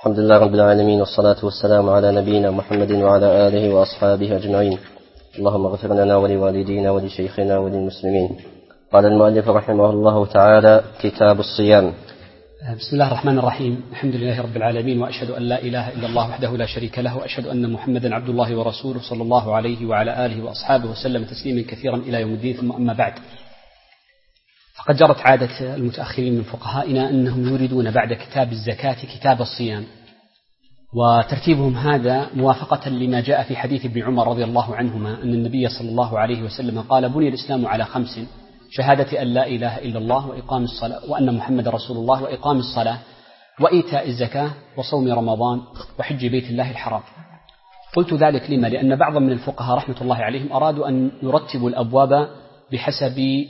الحمد لله رب العالمين، والصلاة والسلام على نبينا محمد وعلى آله وأصحابه أجمعين. اللهم اغفر لنا ولوالدينا ولشيخنا وللمسلمين. قال المؤلف رحمه الله تعالى: كتاب الصيام. بسم الله الرحمن الرحيم. الحمد لله رب العالمين، وأشهد أن لا إله إلا الله وحده لا شريك له، وأشهد أن محمدا عبد الله ورسوله صلى الله عليه وعلى آله وأصحابه وسلم تسليما كثيرا إلى يوم الدين. ثم أما بعد، فقد جرت عادة المتأخرين من فقهائنا أنهم يريدون بعد كتاب الزكاة كتاب الصيام، وترتيبهم هذا موافقة لما جاء في حديث ابن عمر رضي الله عنهما أن النبي صلى الله عليه وسلم قال: بني الإسلام على 5: شهادة أن لا إله إلا الله، وإقام الصلاة، وأن محمد رسول الله، وإقام الصلاة، وإيتاء الزكاة، وصوم رمضان، وحج بيت الله الحرام. قلت ذلك لما؟ لأن بعض من الفقهاء رحمة الله عليهم أرادوا أن يرتبوا الأبواب بحسب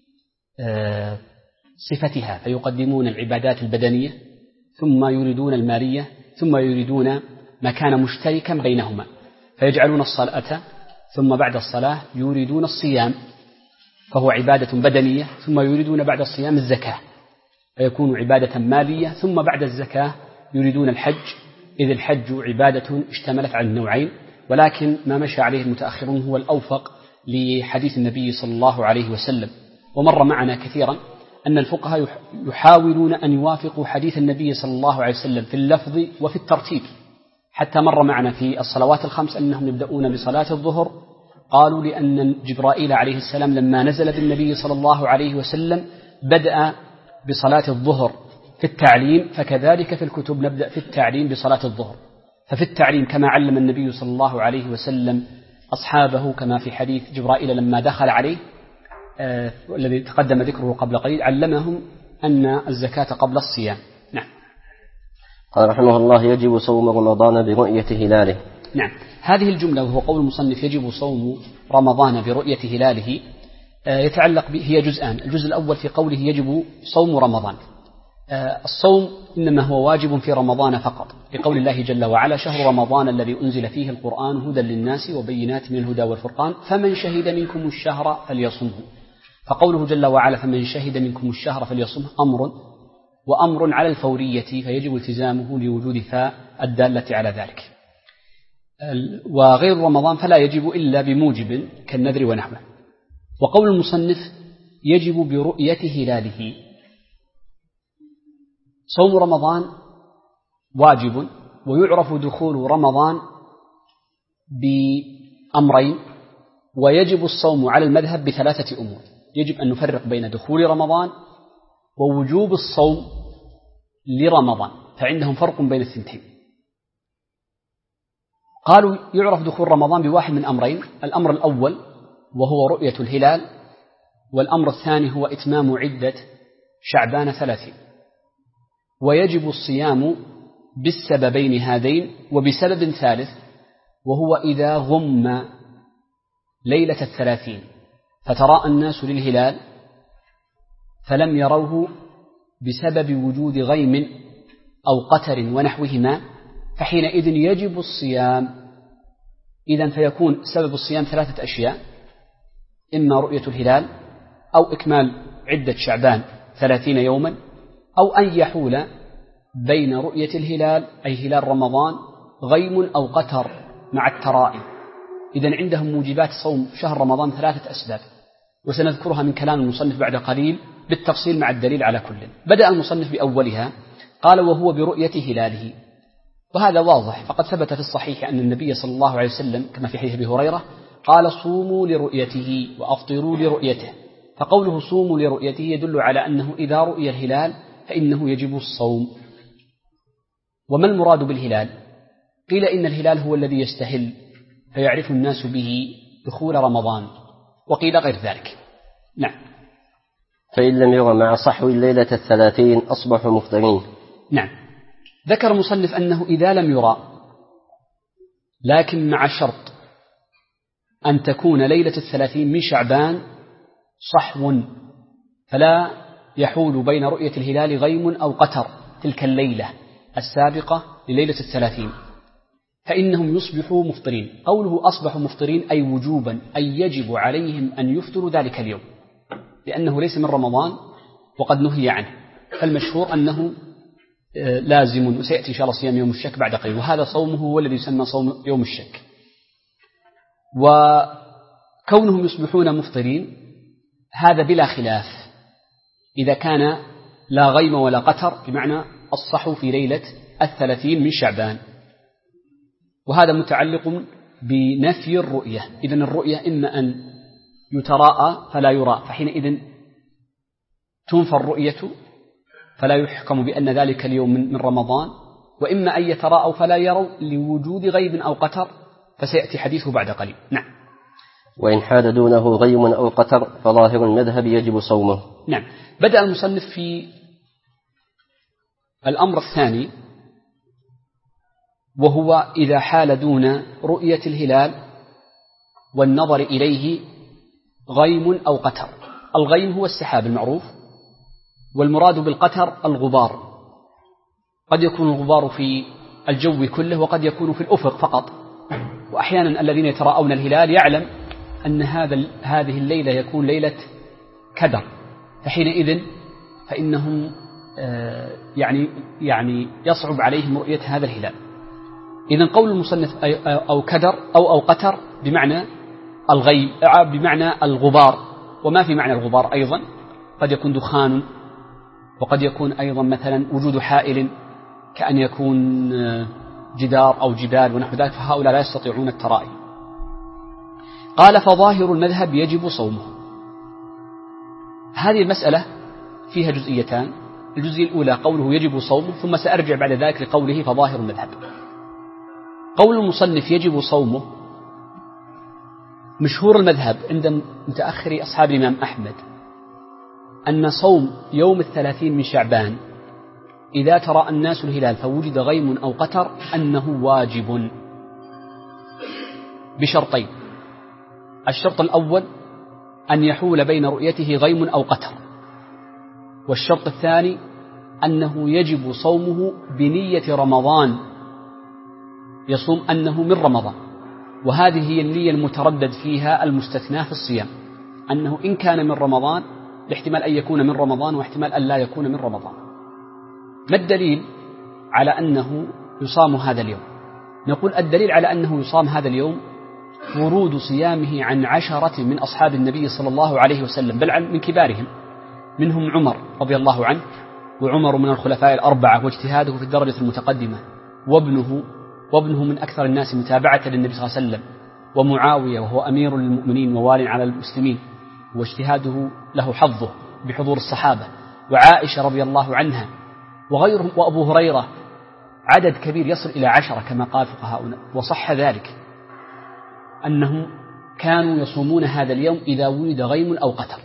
صفتها، فيقدمون العبادات البدنية، ثم يريدون المالية، ثم يريدون ما كان مشتركا بينهما، فيجعلون الصلاة، ثم بعد الصلاة يريدون الصيام فهو عبادة بدنية، ثم يريدون بعد الصيام الزكاة فيكون عبادة مالية، ثم بعد الزكاة يريدون الحج، إذ الحج عبادة اشتملت على النوعين. ولكن ما مشى عليه المتأخرون هو الأوفق لحديث النبي صلى الله عليه وسلم. ومر معنا كثيرا أن الفقهاء يحاولون أن يوافقوا حديث النبي صلى الله عليه وسلم في اللفظ وفي الترتيب، حتى مر معنا في الصلوات الخمس أنهم يبدأون بصلاة الظهر، قالوا لأن جبرائيل عليه السلام لما نزل بالنبي صلى الله عليه وسلم بدأ بصلاة الظهر في التعليم، فكذلك في الكتب نبدأ في التعليم بصلاة الظهر. ففي التعليم كما علم النبي صلى الله عليه وسلم أصحابه، كما في حديث جبرائيل لما دخل عليه والذي تقدم ذكره قبل قليل، علمهم أن الزكاة قبل الصيام. نعم. قال رحمه الله: يجب صوم رمضان برؤية هلاله. نعم، هذه الجملة وهو قول المصنف يجب صوم رمضان برؤية هلاله يتعلق به، هي جزءان. الجزء الأول في قوله يجب صوم رمضان، الصوم إنما هو واجب في رمضان فقط، لقول الله جل وعلا: شهر رمضان الذي أنزل فيه القرآن هدى للناس وبينات من الهدى والفرقان فمن شهد منكم الشهر فليصمه. فقوله جل وعلا فمن شهد منكم الشهر فليصمه أمر، وأمر على الفورية، فيجب التزامه لوجود فاء الدالة على ذلك. وغير رمضان فلا يجب إلا بموجب كالنذر ونحوه. وقول المصنف يجب برؤية هلاله، صوم رمضان واجب، ويعرف دخول رمضان بأمرين، ويجب الصوم على المذهب بثلاثة أمور. يجب أن نفرق بين دخول رمضان ووجوب الصوم لرمضان، فعندهم فرق بين الثنتين. قالوا يعرف دخول رمضان بواحد من أمرين: الأمر الأول وهو رؤية الهلال، والأمر الثاني هو إتمام عدة شعبان 30. ويجب الصيام بالسببين هذين وبسبب ثالث، وهو إذا غم ليلة 30 فتراءى الناس للهلال فلم يروه بسبب وجود غيم أو قتر ونحوهما، فحينئذ يجب الصيام. إذن فيكون سبب الصيام 3 أشياء: إما رؤية الهلال، أو إكمال عدة شعبان 30 يوما، أو أن يحول بين رؤية الهلال أي هلال رمضان غيم أو قتر مع الترائي. إذن عندهم موجبات صوم شهر رمضان 3 أسباب، وسنذكرها من كلام المصنف بعد قليل بالتفصيل مع الدليل على كل. بدأ المصنف بأولها، قال: وهو برؤية هلاله. وهذا واضح، فقد ثبت في الصحيح أن النبي صلى الله عليه وسلم كما في حديث أبي هريرة قال: صوموا لرؤيته وأفطروا لرؤيته. فقوله صوموا لرؤيته يدل على أنه إذا رؤي الهلال فإنه يجب الصوم. وما المراد بالهلال؟ قيل إن الهلال هو الذي يستهل فيعرف الناس به دخول رمضان، وقيل غير ذلك. نعم. فإن لم يرى مع صحو الليلة 30 أصبحوا مفطرين. نعم. ذكر المصنف أنه إذا لم يرى، لكن مع شرط أن تكون ليلة 30 من شعبان صحو، فلا يحول بين رؤية الهلال غيم أو قتر تلك الليلة السابقة لليلة 30، فإنهم يصبحوا مفطرين. قوله أصبحوا مفطرين أي وجوبا، أي يجب عليهم أن يفطروا ذلك اليوم، لأنه ليس من رمضان وقد نهي عنه. فالمشهور أنه لازم، وسيأتي إن شاء الله صيام يوم الشك بعد قليل، وهذا صومه هو الذي يسمى صوم يوم الشك. وكونهم يصبحون مفطرين هذا بلا خلاف إذا كان لا غيم ولا قتر، بمعنى أصحوا في ليلة 30 من شعبان، وهذا متعلق بنفي الرؤية. إذن الرؤية إما أن يتراءى فلا يرى، فحينئذ تنفى الرؤية فلا يحكم بأن ذلك اليوم من رمضان، وإما أن يتراءوا فلا يروا لوجود غيب أو قتر، فسيأتي حديثه بعد قليل. نعم. وإن حال دونه غيم أو قتر فظاهر المذهب يجب صومه. نعم. بدأ المصنف في الأمر الثاني، وهو إذا حال دون رؤية الهلال والنظر إليه غيم أو قتر. الغيم هو السحاب المعروف، والمراد بالقتر الغبار. قد يكون الغبار في الجو كله، وقد يكون في الأفق فقط. وأحيانا الذين يتراءون الهلال يعلم أن هذه الليلة يكون ليلة كدر، فحينئذ فإنهم يعني يصعب عليهم رؤية هذا الهلال. إذن قول المصنف أو كدر أو قتر بمعنى الغيب، بمعنى الغبار. وما في معنى الغبار أيضا قد يكون دخان، وقد يكون أيضا مثلا وجود حائل كأن يكون جدار أو جبال ونحو ذلك، فهؤلاء لا يستطيعون الترائي. قال فظاهر المذهب يجب صومه. هذه المسألة فيها جزئيتان. الجزئية الأولى قوله يجب صومه، ثم سأرجع بعد ذلك لقوله فظاهر المذهب. قول المصنف يجب صومه، مشهور المذهب عند متأخر أصحاب الإمام أحمد أن صوم يوم 30 من شعبان إذا ترى الناس الهلال فوجد غيم أو قتر أنه واجب بشرطين. الشرط الأول أن يحول بين رؤيته غيم أو قتر، والشرط الثاني أنه يجب صومه بنية رمضان، يصوم أنه من رمضان. وهذه هي النية المتردد فيها المستثنى في الصيام، أنه إن كان من رمضان لاحتمال أن يكون من رمضان، واحتمال أن لا يكون من رمضان. ما الدليل على أنه يصام هذا اليوم؟ نقول الدليل على أنه يصام هذا اليوم ورود صيامه عن 10 من أصحاب النبي صلى الله عليه وسلم، بل من كبارهم، منهم عمر رضي الله عنه، وعمر من الخلفاء ال4، واجتهاده في الدرجة المتقدمة، وابنه من أكثر الناس متابعة للنبي صلى الله عليه وسلم، ومعاوية وهو أمير للمؤمنين ووال على المسلمين، واجتهاده له حظه بحضور الصحابة، وعائشة رضي الله عنها وغيرهم، وأبو هريرة. عدد كبير يصل إلى 10 كما قال فقهاؤنا. وصح ذلك أنهم كانوا يصومون هذا اليوم إذا ولد غيم أو قتر.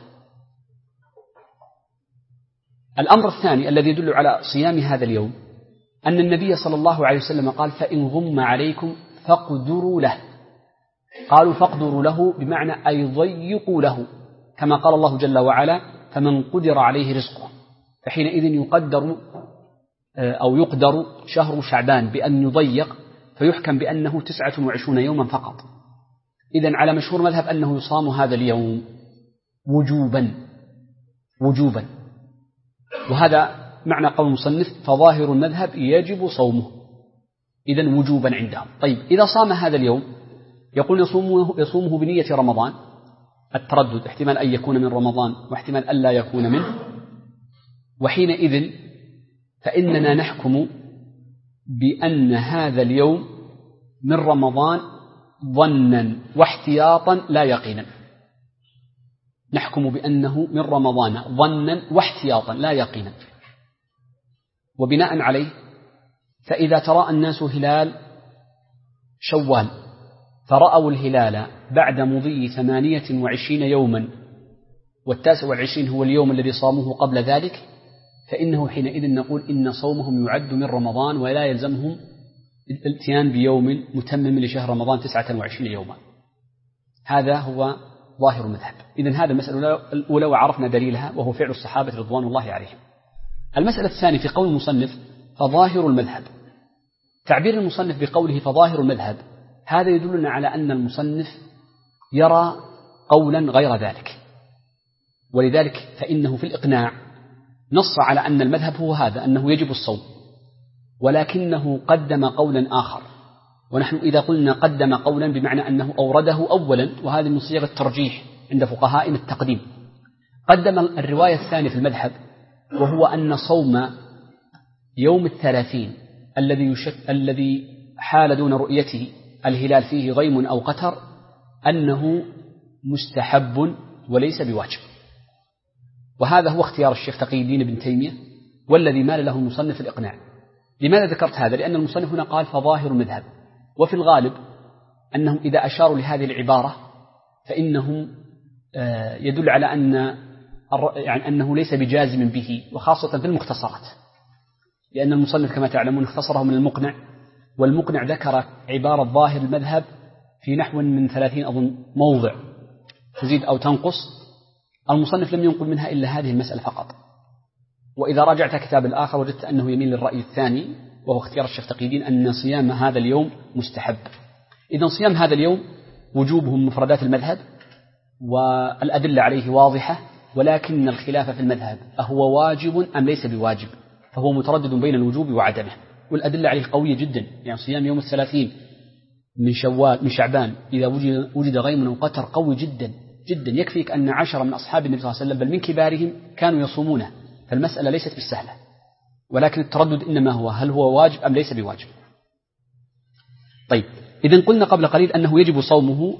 الأمر الثاني الذي يدل على صيام هذا اليوم أن النبي صلى الله عليه وسلم قال فإن غم عليكم فاقدروا له. قالوا فاقدروا له بمعنى أي ضيقوا له، كما قال الله جل وعلا فمن قدر عليه رزقه، فحينئذ يقدر شهر شعبان بأن يضيق، فيحكم بأنه 29 يوما فقط. إذن على مشهور مذهب أنه يصام هذا اليوم وجوبا. وهذا معنى قول المصنف فظاهر المذهب يجب صومه، إذن وجوبا عندهم. طيب إذا صام هذا اليوم يقول يصومه بنية رمضان، التردد احتمال أن يكون من رمضان واحتمال أن لا يكون منه، وحينئذ فإننا نحكم بأن هذا اليوم من رمضان ظنا واحتياطا لا يقينا. نحكم بأنه من رمضان ظنا واحتياطا لا يقينا. وبناء عليه فإذا تراءى الناس هلال شوال فرأوا الهلال بعد مضي 28 يوما، وال29 هو اليوم الذي صاموه قبل ذلك، فإنه حينئذ نقول إن صومهم يعد من رمضان، ولا يلزمهم الاتيان بيوم متمم لشهر رمضان 29 يوما. هذا هو ظاهر المذهب. إذن هذا المسألة الأولى، وعرفنا دليلها وهو فعل الصحابة رضوان الله عليهم. المسألة الثانية في قول المصنف فظاهر المذهب، تعبير المصنف بقوله فظاهر المذهب هذا يدلنا على أن المصنف يرى قولا غير ذلك، ولذلك فإنه في الإقناع نص على أن المذهب هو هذا، أنه يجب الصوم، ولكنه قدم قولا آخر. ونحن إذا قلنا قدم قولا بمعنى أنه أورده أولا، وهذه من صيغ الترجيح عند فقهائنا التقديم. قدم الرواية الثانية في المذهب، وهو أن صوم يوم 30 الذي حال دون رؤيته الهلال فيه غيم أو قتر أنه مستحب وليس بواجب. وهذا هو اختيار الشيخ تقي الدين ابن تيمية، والذي مال له المصنف الإقناع. لماذا ذكرت هذا؟ لأن المصنف هنا قال فظاهر المذهب، وفي الغالب أنهم إذا أشاروا لهذه العبارة فإنهم يدل على أنه ليس بجازم به، وخاصة في المختصرات، لأن المصنف كما تعلمون اختصره من المقنع، والمقنع ذكر عبارة ظاهر المذهب في نحو من 30 أظن موضع تزيد أو تنقص. المصنف لم ينقل منها إلا هذه المسألة فقط. وإذا راجعت كتاب الآخر وجدت أنه يميل للرأي الثاني، وهو اختيار الشيخ تقي الدين أن صيام هذا اليوم مستحب. إذن صيام هذا اليوم وجوبه من مفردات المذهب، والأدلة عليه واضحة، ولكن الخلاف في المذهب أهو واجب أم ليس بواجب، فهو متردد بين الوجوب وعدمه. والأدلة عليه قوية جدا، يعني صيام يوم 30 من شعبان إذا وجد غيم أو قتر قوي جدا جدا. يكفيك أن 10 من أصحاب النبي صلى الله عليه وسلم بل من كبارهم كانوا يصومونه، فالمسألة ليست بالسهلة، ولكن التردد إنما هو هل هو واجب أم ليس بواجب. طيب، إذن قلنا قبل قليل أنه يجب صومه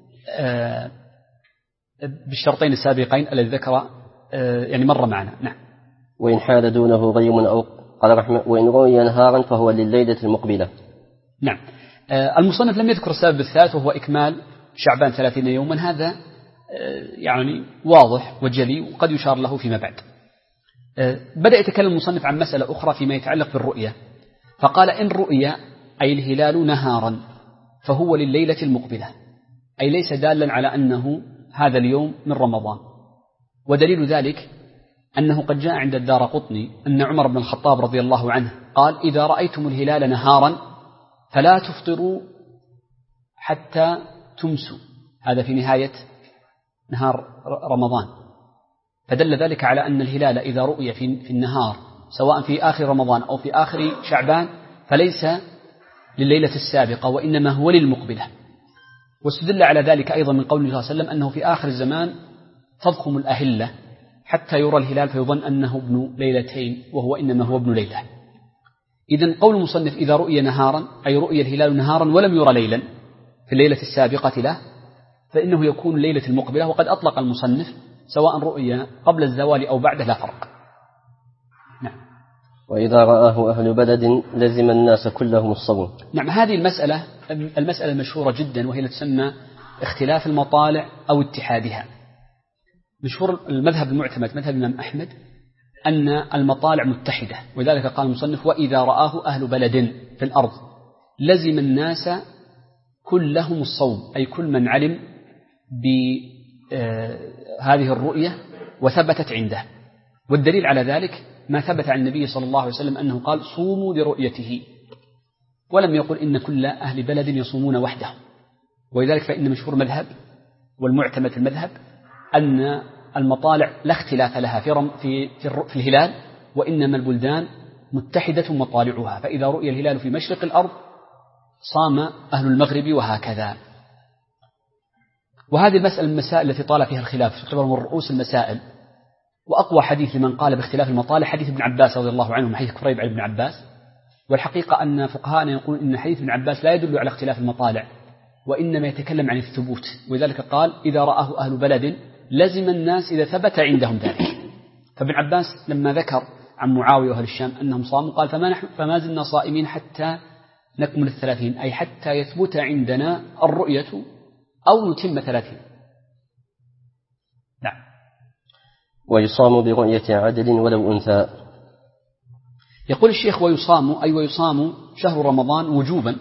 بالشرطين السابقين الذي ذكر يعني مر معنا. نعم. وإن حال دونه غيم أو قال رحمه وإن رؤي نهارا فهو لليلة المقبلة. نعم. المصنف لم يذكر السبب الثالث وهو إكمال شعبان 30 يوما. هذا يعني واضح وجلي وقد يشار له فيما بعد. بدأ يتكلم المصنف عن مسألة أخرى فيما يتعلق بالرؤية، فقال إن رؤي أي الهلال نهارا فهو لليلة المقبلة، أي ليس دالا على أنه هذا اليوم من رمضان. ودليل ذلك أنه قد جاء عند الدارقطني أن عمر بن الخطاب رضي الله عنه قال إذا رأيتم الهلال نهارا فلا تفطروا حتى تمسوا، هذا في نهاية نهار رمضان. فدل ذلك على أن الهلال إذا رؤي في النهار سواء في آخر رمضان أو في آخر شعبان فليس لليلة السابقة، وإنما هو للمقبلة. واستدل على ذلك أيضا من قوله صلى الله عليه وسلم أنه في آخر الزمان تضخم الأهلة حتى يرى الهلال فيظن أنه ابن ليلتين وهو إنما هو ابن ليلة. إذن قول المصنف إذا رؤي نهارا أي رؤي الهلال نهارا ولم يرى ليلا في الليلة السابقة له، فإنه يكون الليلة المقبلة. وقد أطلق المصنف سواء رؤي قبل الزوال أو بعده لا فرق. نعم. وإذا رآه أهل بلد لزم الناس كلهم الصوم. نعم. هذه المسألة المشهورة جدا، وهي تسمى اختلاف المطالع أو اتحادها. مشهور المذهب المعتمد مذهب الإمام أحمد أن المطالع متحدة، ولذلك قال المصنف وإذا رآه أهل بلد في الأرض لزم الناس كلهم الصوم، أي كل من علم بهذه الرؤية وثبتت عنده. والدليل على ذلك ما ثبت عن النبي صلى الله عليه وسلم أنه قال صوموا لرؤيته، ولم يقل إن كل أهل بلد يصومون وحده. ولذلك فإن مشهور مذهب والمعتمد في المذهب أن المطالع لا اختلاف لها في الهلال، وإنما البلدان متحدة مطالعها، فإذا رؤي الهلال في مشرق الأرض صام أهل المغرب وهكذا. وهذه المسائل التي طال فيها الخلاف تعتبر من رؤوس المسائل. وأقوى حديث لمن قال باختلاف المطالع حديث ابن عباس رضي الله عنه، حديث كريب عن ابن عباس. والحقيقة أن فقهاءنا يقولون إن حديث ابن عباس لا يدل على اختلاف المطالع، وإنما يتكلم عن الثبوت. ولذلك قال إذا رآه أهل بلد لزم الناس إذا ثبت عندهم ذلك. فابن عباس لما ذكر عن معاوية وأهل الشام أنهم صاموا قال فما زلنا صائمين حتى نكمل 30، أي حتى يثبت عندنا الرؤية أو نتم 30. نعم. ويصام برؤية عدل ولو أنثى. يقول الشيخ ويصام أي ويصام شهر رمضان وجوبا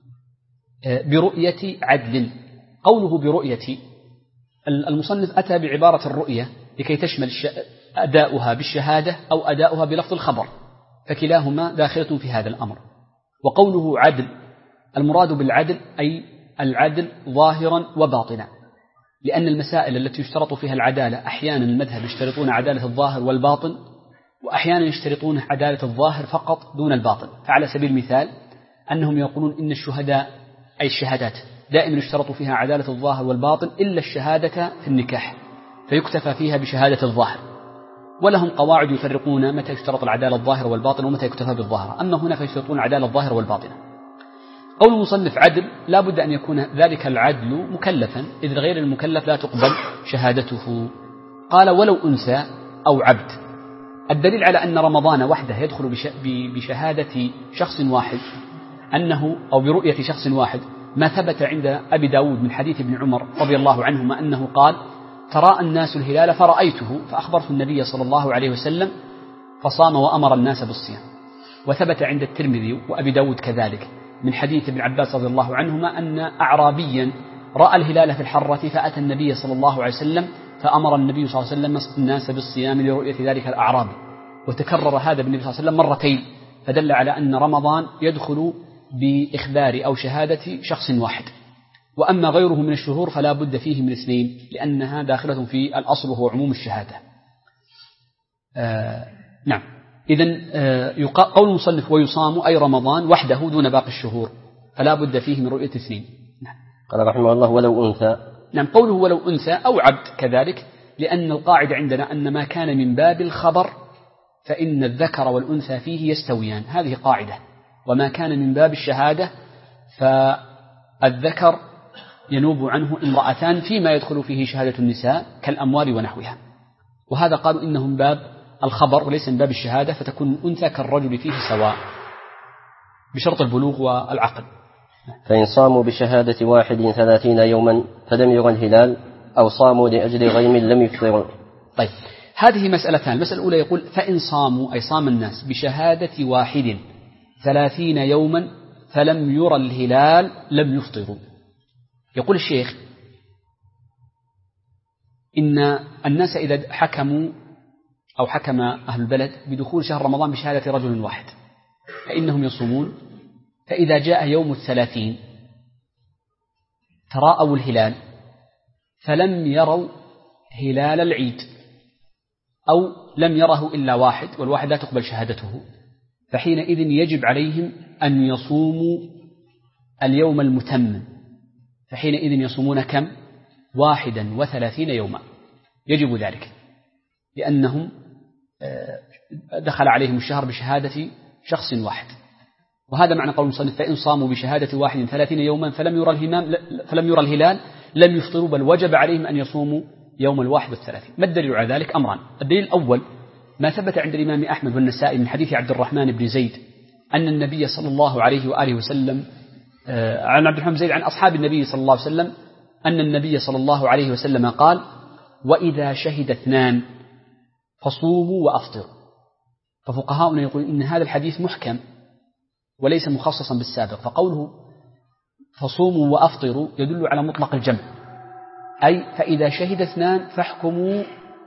برؤية عدل. قوله برؤية، المصنف أتى بعبارة الرؤية لكي تشمل أداؤها بالشهادة أو أداؤها بلفظ الخبر، فكلاهما داخلة في هذا الأمر. وقوله عدل، المراد بالعدل أي العدل ظاهرا وباطنا، لأن المسائل التي يشترط فيها العدالة أحيانا المذهب يشترطون عدالة الظاهر والباطن، وأحيانا يشترطون عدالة الظاهر فقط دون الباطن. فعلى سبيل المثال أنهم يقولون إن الشهداء أي الشهادات دائما يشترط فيها عدالة الظاهر والباطن إلا الشهادة في النكاح، فيكتفى فيها بشهادة الظاهر. ولهم قواعد يفرقون متى يشترط العدالة الظاهر والباطن ومتى يكتفى بالظاهر. أما هنا فيشترطون العدالة الظاهر والباطن. قول المصنف عدل، لا بد أن يكون ذلك العدل مكلفا، إذ غير المكلف لا تقبل شهادته. قال ولو أنثى أو عبد. الدليل على أن رمضان وحده يدخل بشهادة شخص واحد أنه أو برؤية شخص واحد ما ثبت عند أبي داود من حديث ابن عمر رضي الله عنهما أنه قال تراءى الناس الهلال فرأيته فأخبرت النبي صلى الله عليه وسلم فصام وأمر الناس بالصيام. وثبت عند الترمذي وأبي داود كذلك من حديث ابن عباس رضي الله عنهما أن أعرابيا رأى الهلال في الحرة فأتى النبي صلى الله عليه وسلم فأمر النبي صلى الله عليه وسلم الناس بالصيام لرؤية ذلك الأعرابي. وتكرر هذا بالنبي صلى الله عليه وسلم مرتين، فدل على أن رمضان يدخل بإخبار أو شهادة شخص واحد. وأما غيره من الشهور فلا بد فيه من اثنين، لأنها داخلة في الأصل وهو عموم الشهادة. نعم. إذن قول المصنف ويصام أي رمضان وحده دون باقي الشهور، فلا بد فيه من رؤية اثنين. نعم. قال رحمه الله ولو أنثى. نعم، قوله ولو أنثى أو عبد كذلك، لأن القاعدة عندنا أن ما كان من باب الخبر فإن الذكر والأنثى فيه يستويان، هذه قاعدة. وما كان من باب الشهادة فالذكر ينوب عنه امرأتان فيما يدخل فيه شهادة النساء كالأموال ونحوها. وهذا قالوا إنه من باب الخبر وليس من باب الشهادة، فتكون الأنثى كالرجل فيه سواء بشرط البلوغ والعقل. فإن صاموا بشهادة واحد 30 يوما فلم يرى الهلال أو صاموا لأجل غيم لم يفطروا. طيب، هذه مسألتان. المسألة الأولى يقول فإن صاموا أي صام الناس بشهادة واحد 30 يوما فلم يرى الهلال لم يفطروا. يقول الشيخ إن الناس إذا حكموا أو حكم أهل البلد بدخول شهر رمضان بشهادة رجل واحد فإنهم يصومون، فإذا جاء يوم 30 تراءوا الهلال فلم يروا هلال العيد أو لم يره إلا واحد والواحد لا تقبل شهادته، فحينئذ يجب عليهم أن يصوموا اليوم المتمم. فحينئذ يصومون كم؟ 31 يوما، يجب ذلك لأنهم دخل عليهم الشهر بشهادة شخص واحد. وهذا معنى قول المصنف فإن صاموا بشهادة واحد 30 يوما فلم يرى الهلال لم يفطروا، بل وجب عليهم أن يصوموا يوم 31. ما الدليل على ذلك؟ أمران. الدليل الأول ما ثبت عند الإمام أحمد والنسائي من حديث عبد الرحمن بن زيد أن النبي صلى الله عليه وآله وسلم عن عبد الرحمن بن زيد عن أصحاب النبي صلى الله عليه وسلم أن النبي صلى الله عليه وسلم قال وإذا شهد 2 فصوموا وأفطروا. ففقهاؤنا يقول إن هذا الحديث محكم وليس مخصصا بالسابق، فقوله فصوموا وأفطروا يدل على مطلق الجمع، أي فإذا شهد 2 فاحكموا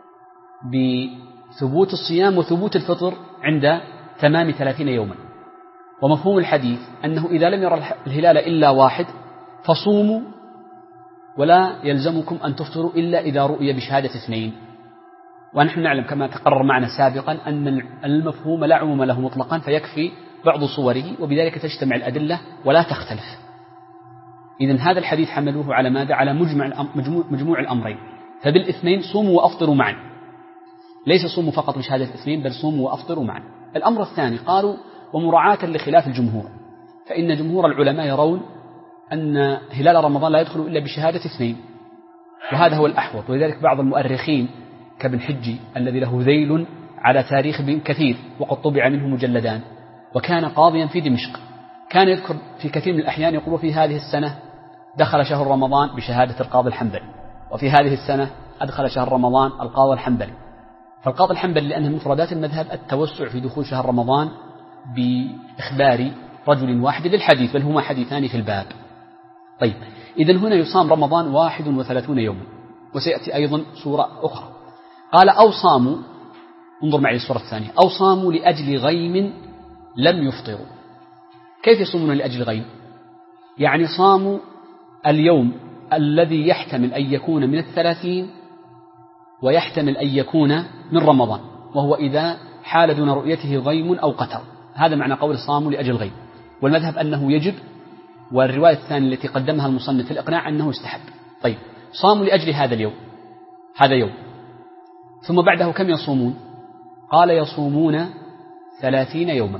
بثبوت الصيام وثبوت الفطر عند تمام 30 يوما. ومفهوم الحديث أنه إذا لم يرى الهلال إلا واحد فصوموا ولا يلزمكم أن تفطروا إلا إذا رؤي بشهادة 2. ونحن نعلم كما تقرر معنا سابقا أن المفهوم لا عموم له مطلقا فيكفي بعض صوره، وبذلك تجتمع الأدلة ولا تختلف. إذن هذا الحديث حملوه على ماذا؟ على مجموع الأمرين، فبالاثنين صوموا وأفطروا معا، ليس صوموا فقط بشهادة 2، بل صوموا وأفطروا معا. الأمر الثاني قالوا ومراعاة لخلاف الجمهور، فإن جمهور العلماء يرون أن هلال رمضان لا يدخل إلا بشهادة 2، وهذا هو الأحوط. ولذلك بعض المؤرخين كابن حجي الذي له ذيل على تاريخ كثير وقد طبع منه مجلدان وكان قاضيا في دمشق، كان يذكر في كثير من الأحيان يقول في هذه السنة دخل شهر رمضان بشهادة القاضي الحنبلي، وفي هذه السنة أدخل شهر رمضان القاضي الحنبلي. فالقاضي الحنبلي لأنه من مفردات المذهب التوسع في دخول شهر رمضان بإخبار رجل واحد للحديث، بل هما حديثان في الباب. طيب، إذن هنا يصام رمضان 31 يوما، وسيأتي أيضا صورة أخرى. قال أو صاموا، انظر معي الصورة الثانية، أو صاموا لأجل غيم لم يفطروا. كيف يصومون لأجل غيم؟ يعني صاموا اليوم الذي يحتمل أن يكون من 30 ويحتمل أن يكون من رمضان، وهو إذا حال دون رؤيته غيم أو قتر. هذا معنى قول صاموا لأجل الغيم. والمذهب أنه يجب، والرواية الثانية التي قدمها المصنف في الإقناع أنه يستحب. طيب، صاموا لأجل هذا اليوم، هذا يوم، ثم بعده كم يصومون؟ قال يصومون 30 يوما،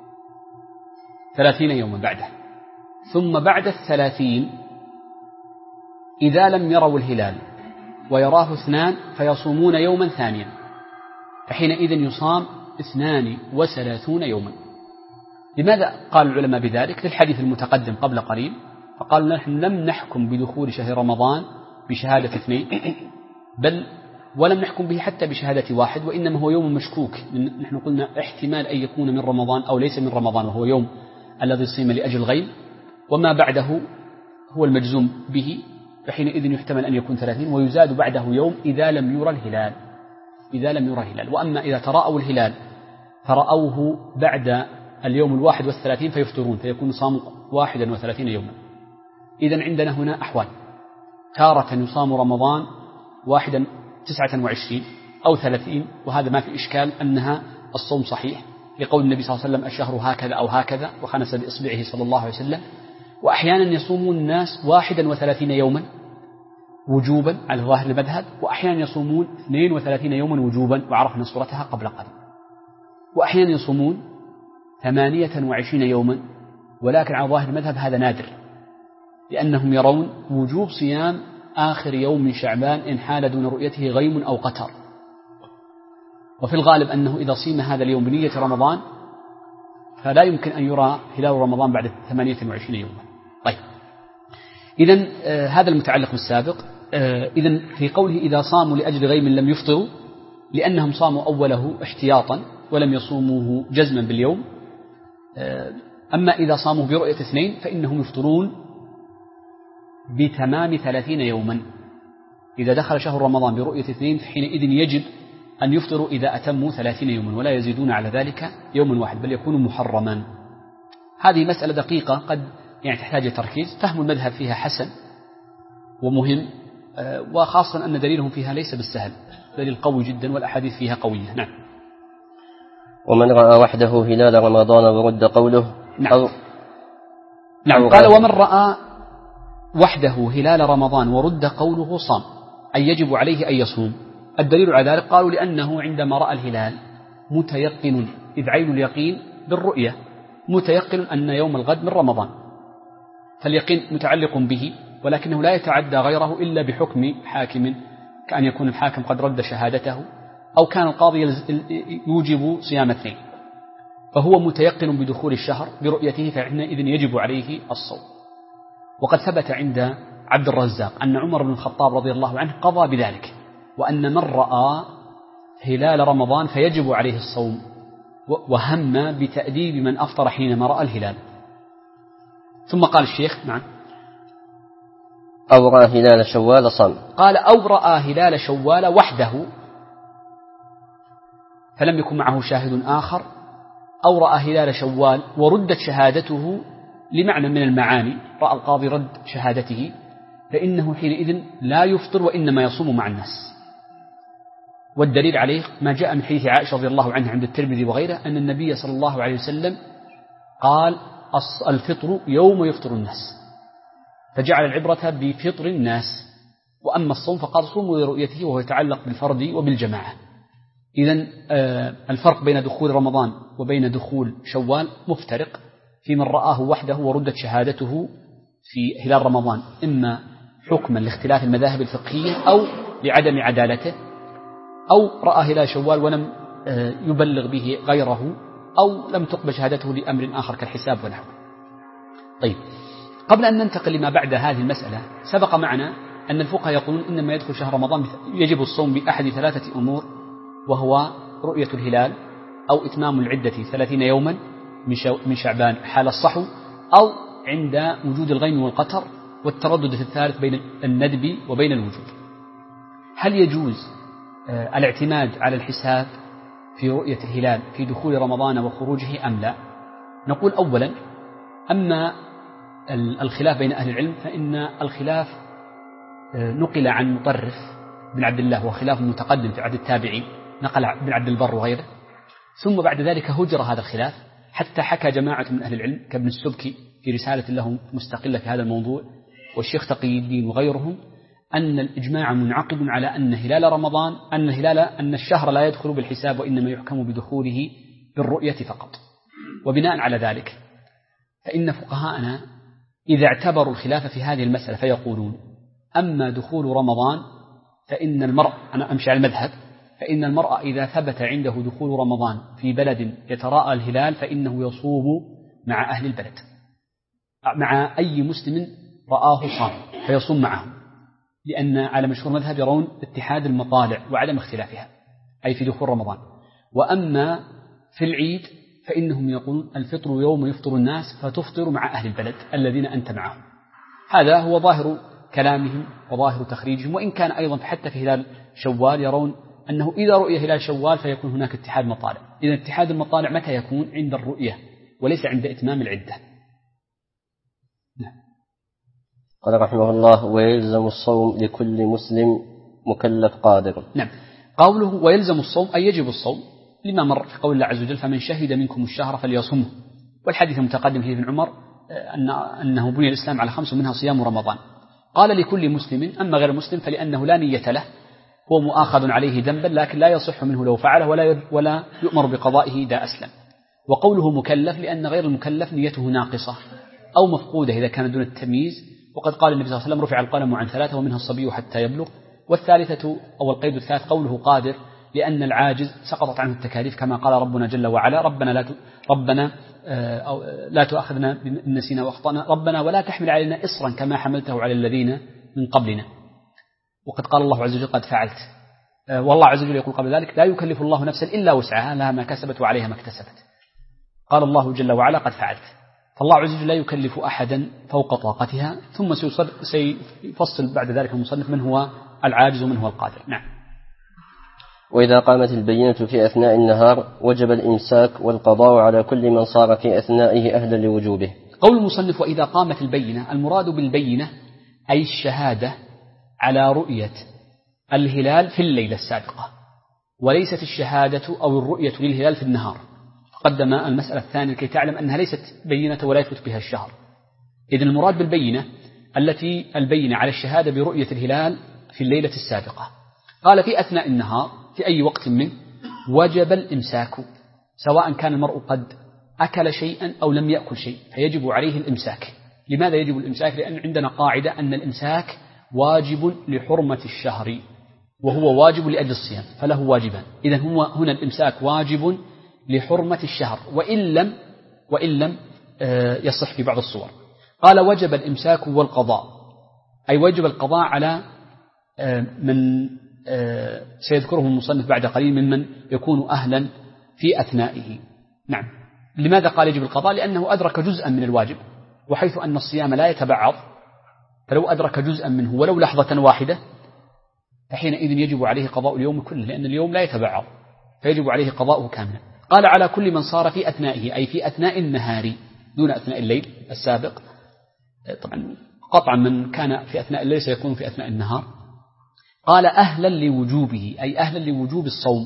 30 يوما بعده. ثم بعد 30 إذا لم يروا الهلال ويراه 2 فيصومون يوما ثانيا، فحينئذ يصام 32 يوما. لماذا قال العلماء بذلك؟ للحديث المتقدم قبل قليل، فقالوا نحن لم نحكم بدخول شهر رمضان بشهادة 2، بل ولم نحكم به حتى بشهادة 1، وإنما هو يوم مشكوك. نحن قلنا احتمال أن يكون من رمضان أو ليس من رمضان، وهو يوم الذي صيم لأجل الغيم، وما بعده هو المجزوم به، فحينئذ يحتمل أن يكون 30 ويزاد بعده يوم إذا لم يرى الهلال، إذا لم يرى الهلال. وأما إذا تراءوا الهلال فرأوه بعد اليوم 31 فيفطرون، فيكون صاموا 31 يوما. إذن عندنا هنا أحوال: تارة يصام رمضان 29 أو 30، وهذا ما في إشكال أنها الصوم صحيح، لقول النبي صلى الله عليه وسلم الشهر هكذا أو هكذا، وخنس بإصبعه صلى الله عليه وسلم. وأحيانا يصومون الناس 31 يوما وجوبا على ظاهر المذهب، وأحيانا يصومون 32 يوما وجوبا، وعرفنا صورتها قبل قليل. وأحيانا يصومون 28 يوما، ولكن على ظاهر المذهب هذا نادر، لأنهم يرون وجوب صيام آخر يوم من شعبان إن حال دون رؤيته غيم أو قتر. وفي الغالب أنه إذا صيم هذا اليوم بنية رمضان فلا يمكن أن يرى هلال رمضان بعد 28 يوما. طيب، إذن هذا المتعلق بالسابق. إذن في قوله إذا صاموا لأجل غيم لم يفطروا، لأنهم صاموا أوله احتياطا ولم يصوموه جزما باليوم. أما إذا صاموا برؤية 2 فإنهم يفطرون بتمام 30 يوما. إذا دخل شهر رمضان برؤية 2 فحينئذ يجب أن يفطروا إذا أتموا 30 يوما، ولا يزيدون على ذلك يوم واحد، بل يكون محرما. هذه مسألة دقيقة قد تحتاج تركيز. فهم المذهب فيها حسن ومهم، وخاصة أن دليلهم فيها ليس بالسهل، دليل قوي جدا، والأحاديث فيها قوية. نعم. ومن رأى وحده هلال رمضان ورد قوله. نعم. نعم. قال ومن رأى وحده هلال رمضان ورد قوله صام، أي يجب عليه أن يصوم. الدليل على ذلك قالوا لأنه عندما رأى الهلال متيقن، إذ عين اليقين بالرؤية، متيقن أن يوم الغد من رمضان، فاليقين متعلق به، ولكنه لا يتعدى غيره إلا بحكم حاكم، كأن يكون الحاكم قد رد شهادته، أو كان القاضي يوجب صيام 2، فهو متيقن بدخول الشهر برؤيته، فحينئذ يجب عليه الصوم. وقد ثبت عند عبد الرزاق أن عمر بن الخطاب رضي الله عنه قضى بذلك، وأن من رأى هلال رمضان فيجب عليه الصوم، وهم بتأديب من أفطر حينما رأى الهلال. ثم قال الشيخ: نعم. أو رأى هلال شوال صام. قال: أو رأى هلال شوال وحده فلم يكن معه شاهد آخر، أو رأى هلال شوال وردت شهادته لمعنى من المعاني، رأى القاضي رد شهادته، فإنه حينئذ لا يفطر وإنما يصوم مع الناس. والدليل عليه ما جاء من حديث عائشة رضي الله عنها عند الترمذي وغيره أن النبي صلى الله عليه وسلم قال: الفطر يوم يفطر الناس، فجعل العبرة بفطر الناس. وأما الصوم فقال: صوموا لرؤيته، وهو يتعلق بالفرد وبالجماعة. إذن الفرق بين دخول رمضان وبين دخول شوال مفترق في من رآه وحده وردت شهادته في هلال رمضان، إما حكما لاختلاف المذاهب الفقهية أو لعدم عدالته، أو رأى هلال شوال ولم يبلغ به غيره، أو لم تقبل شهادته لأمر آخر كالحساب ونحوه. طيب، قبل أن ننتقل لما بعد هذه المسألة، سبق معنا أن الفقهاء يقولون إنما يدخل شهر رمضان يجب الصوم بأحد 3 أمور، وهو رؤية الهلال، أو إتمام العدة 30 يوما من شعبان حال الصحو، أو عند وجود الغيم والقتر، والتردد في الثالث بين الندب وبين الوجوب. هل يجوز الاعتماد على الحساب في رؤية الهلال في دخول رمضان وخروجه أم لا؟ نقول أولا: أما الخلاف بين أهل العلم فإن الخلاف نقل عن مطرف بن عبد الله، وخلاف متقدم في عهد التابعين، نقل بن عبد البر وغيره، ثم بعد ذلك هجر هذا الخلاف، حتى حكى جماعة من أهل العلم كابن السبكي في رسالة لهم مستقلة في هذا الموضوع، والشيخ تقي الدين وغيرهم، أن الإجماع منعقد على أن هلال رمضان أن الشهر لا يدخل بالحساب، وإنما يحكم بدخوله بالرؤية فقط. وبناء على ذلك فإن فقهاءنا إذا اعتبروا الخلاف في هذه المسألة فيقولون: أما دخول رمضان فإن المرء، أنا أمشي على المذهب، فإن المرء إذا ثبت عنده دخول رمضان في بلد يتراءى الهلال فإنه يصوم مع أهل البلد، مع أي مسلم رآه صام فيصوم معهم، لأن على مشهور مذهب يرون اتحاد المطالع وعدم اختلافها، أي في دخول رمضان. وأما في العيد فإنهم يقولون: الفطر يوم يفطر الناس فتفطر مع أهل البلد الذين أنت معهم. هذا هو ظاهر كلامهم وظاهر تخريجهم، وإن كان أيضا حتى في هلال شوال يرون أنه إذا رؤي هلال شوال فيكون هناك اتحاد مطالع. إذا اتحاد المطالع متى يكون؟ عند الرؤية وليس عند إتمام العدة. قال رحمه الله: ويلزم الصوم لكل مسلم مكلف قادر. نعم، قوله ويلزم الصوم أي يجب الصوم لما مر في قول الله عز وجل: فمن شهد منكم الشهر فليصمه، والحديث المتقدم فيه ابن عمر أنه بني الإسلام على 5 منها صيام رمضان. قال لكل مسلم، أما غير مسلم فلأنه لا نية له، هو مؤاخذ عليه ذنبا لكن لا يصح منه لو فعله ولا يؤمر بقضائه إذا أسلم. وقوله مكلف لأن غير المكلف نيته ناقصة أو مفقودة إذا كان دون التمييز، وقد قال النبي صلى الله عليه وسلم: رفع القلم عن 3 ومنها الصبي حتى يبلغ. والثالثة أو القيد الثالث قوله قادر لأن العاجز سقطت عنه التكاليف، كما قال ربنا جل وعلا: ربنا لا تؤاخذنا إن نسينا وأخطأنا، ربنا ولا تحمل علينا إصرا كما حملته على الذين من قبلنا. وقد قال الله عز وجل: قد فعلت. والله عز وجل يقول قبل ذلك: لا يكلف الله نفسا إلا وسعها لها ما كسبت وعليها ما اكتسبت. قال الله جل وعلا: قد فعلت. فالله عز وجل لا يكلف أحدا فوق طاقتها. ثم سيفصل بعد ذلك المصنف من هو العاجز ومن هو القادر. نعم. وإذا قامت البينة في أثناء النهار وجب الإمساك والقضاء على كل من صار في أثنائه أهلا لوجوبه. قول المصنف: وإذا قامت البينة، المراد بالبينة أي الشهادة على رؤية الهلال في الليلة السابقة، وليست الشهادة أو الرؤية للهلال في النهار. قدم المسألة الثانية كي تعلم أنها ليست بينة ولا يثبت بها الشهر. إذن المراد بالبينة البينة على الشهادة برؤية الهلال في الليلة السابقة. قال: في أثناء النهار في أي وقت منه وجب الإمساك، سواء كان المرء قد أكل شيئا أو لم يأكل شيء فيجب عليه الإمساك. لماذا يجب الإمساك؟ لأن عندنا قاعدة أن الإمساك واجب لحرمة الشهر، وهو واجب لأجل الصيام فله واجبان. إذن هنا الإمساك واجب لحرمة الشهر وإن لم يصح في بعض الصور. قال: وجب الإمساك والقضاء، أي وجب القضاء على من سيذكره المصنف بعد قليل ممن يكون أهلا في أثنائه. نعم. لماذا قال يجب القضاء؟ لأنه أدرك جزءا من الواجب، وحيث أن الصيام لا يتبعض، فلو أدرك جزءا منه ولو لحظة واحدة فحينئذ يجب عليه قضاء اليوم كله، لأن اليوم لا يتبعض فيجب عليه قضاؤه كاملا. قال: على كل من صار في أثنائه، أي في أثناء النهار دون أثناء الليل السابق. طبعا قطعا من كان في أثناء الليل سيكون في أثناء النهار. قال: أهلا لوجوبه، أي أهلا لوجوب الصوم،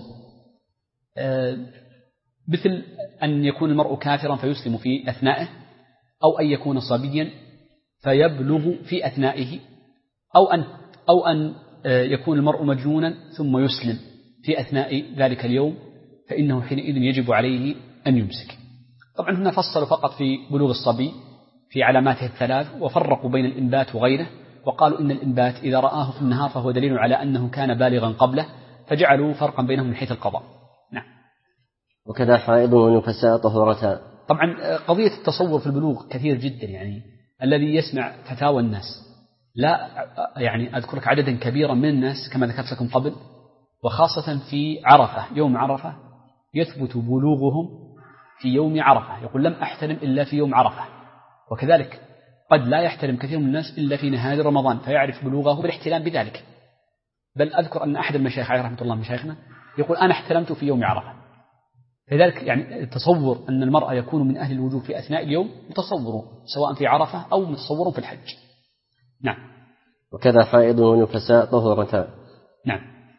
مثل أن يكون المرء كافرا فيسلم في أثنائه، أو أن يكون صبيا فيبلغ في أثنائه، أو أن يكون المرء مجنونا ثم يسلم في أثناء ذلك اليوم، فإنه حينئذ يجب عليه أن يمسك. طبعا هنا فصلوا فقط في بلوغ الصبي في علاماته الثلاث، وفرقوا بين الإنبات وغيره، وقالوا إن الإنبات إذا رآه في النهار فهو دليل على أنه كان بالغا قبله، فجعلوا فرقا بينهم من حيث القضاء. نعم. وكذا حائض ونفساء طهورتان. طبعا قضية التصور في البلوغ كثير جدا، يعني الذي يسمع فتاوى الناس، لا يعني أذكرك عددا كبيرا من الناس كما ذكرت لكم قبل، وخاصة في عرفة، يوم عرفة يثبت بلوغهم في يوم عرفة، يقول: لم أحتلم إلا في يوم عرفة. وكذلك قد لا يحترم كثير من الناس إلا في نهار رمضان فيعرف بلوغه بالاحتلام بذلك. بل أذكر أن أحد المشايخ عليه رحمة الله مشايخنا يقول: أنا احتلمت في يوم عرفة. لذلك يعني تصور أن المرأة يكون من أهل الوجوب في أثناء اليوم متصور، سواء في عرفة أو متصور في الحج. نعم. وكذا حائض ونفساء طهورتان. نعم.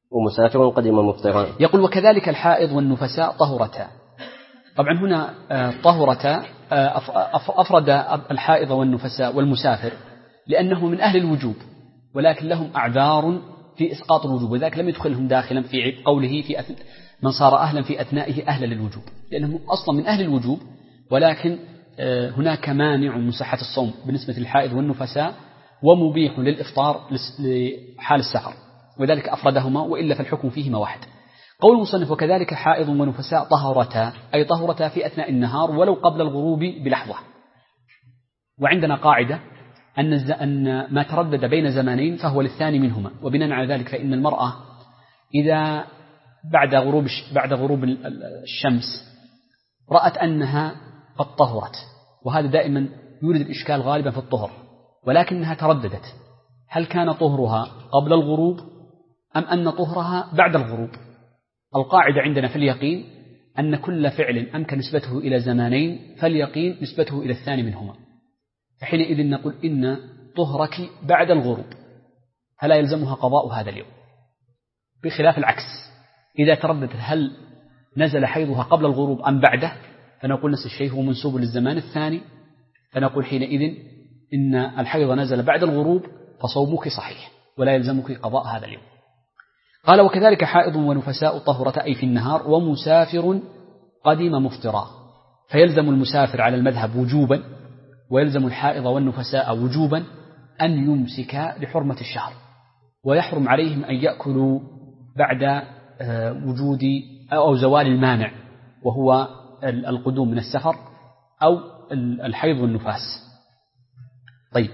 ومسافر قدم مفطرا. يقول وكذلك الحائض والنفساء طهرتا. طبعا هنا طهرتا أفرد الحائض والنفساء والمسافر لأنه من أهل الوجوب، ولكن لهم أعذار في إسقاط الوجوب، وذلك لم يدخلهم داخلا في قوله في من صار أهلا في أثنائه أهلا للوجوب، لأنهم أصلا من أهل الوجوب، ولكن هناك مانع من صحة الصوم بالنسبة للحائض والنفساء ومبيح للإفطار لحال السفر، وذلك أفردهما، وإلا فالحكم فيهما واحد. قول المصنف وكذلك حائض ونفساء طهرتا، أي طهرتا في أثناء النهار ولو قبل الغروب بلحظة. وعندنا قاعدة أن ما تردد بين زمانين فهو للثاني منهما، وبناء على ذلك فإن المرأة إذا بعد غروب الشمس رأت أنها قد طهرت، وهذا دائما يورد الإشكال غالبا في الطهر، ولكنها ترددت هل كان طهرها قبل الغروب أم أن طهرها بعد الغروب. القاعدة عندنا في اليقين أن كل فعل أمكن نسبته إلى زمانين فاليقين نسبته إلى الثاني منهما، فحينئذ نقول إن طهرك بعد الغروب فلا يلزمها قضاء هذا اليوم، بخلاف العكس إذا ترددت هل نزل حيضها قبل الغروب أم بعده فنقول نفس الشيء هو منسوب للزمان الثاني، فنقول حينئذ إن الحيض نزل بعد الغروب فصومك صحيح ولا يلزمك قضاء هذا اليوم. قال وكذلك حائض ونفساء طهرة أي في النهار، ومسافر قدم مفطرا، فيلزم المسافر على المذهب وجوبا، ويلزم الحائض والنفساء وجوبا أن يمسكا لحرمة الشهر، ويحرم عليهم أن يأكلوا بعد وجود أو زوال المانع وهو القدوم من السفر أو الحيض والنفاس. طيب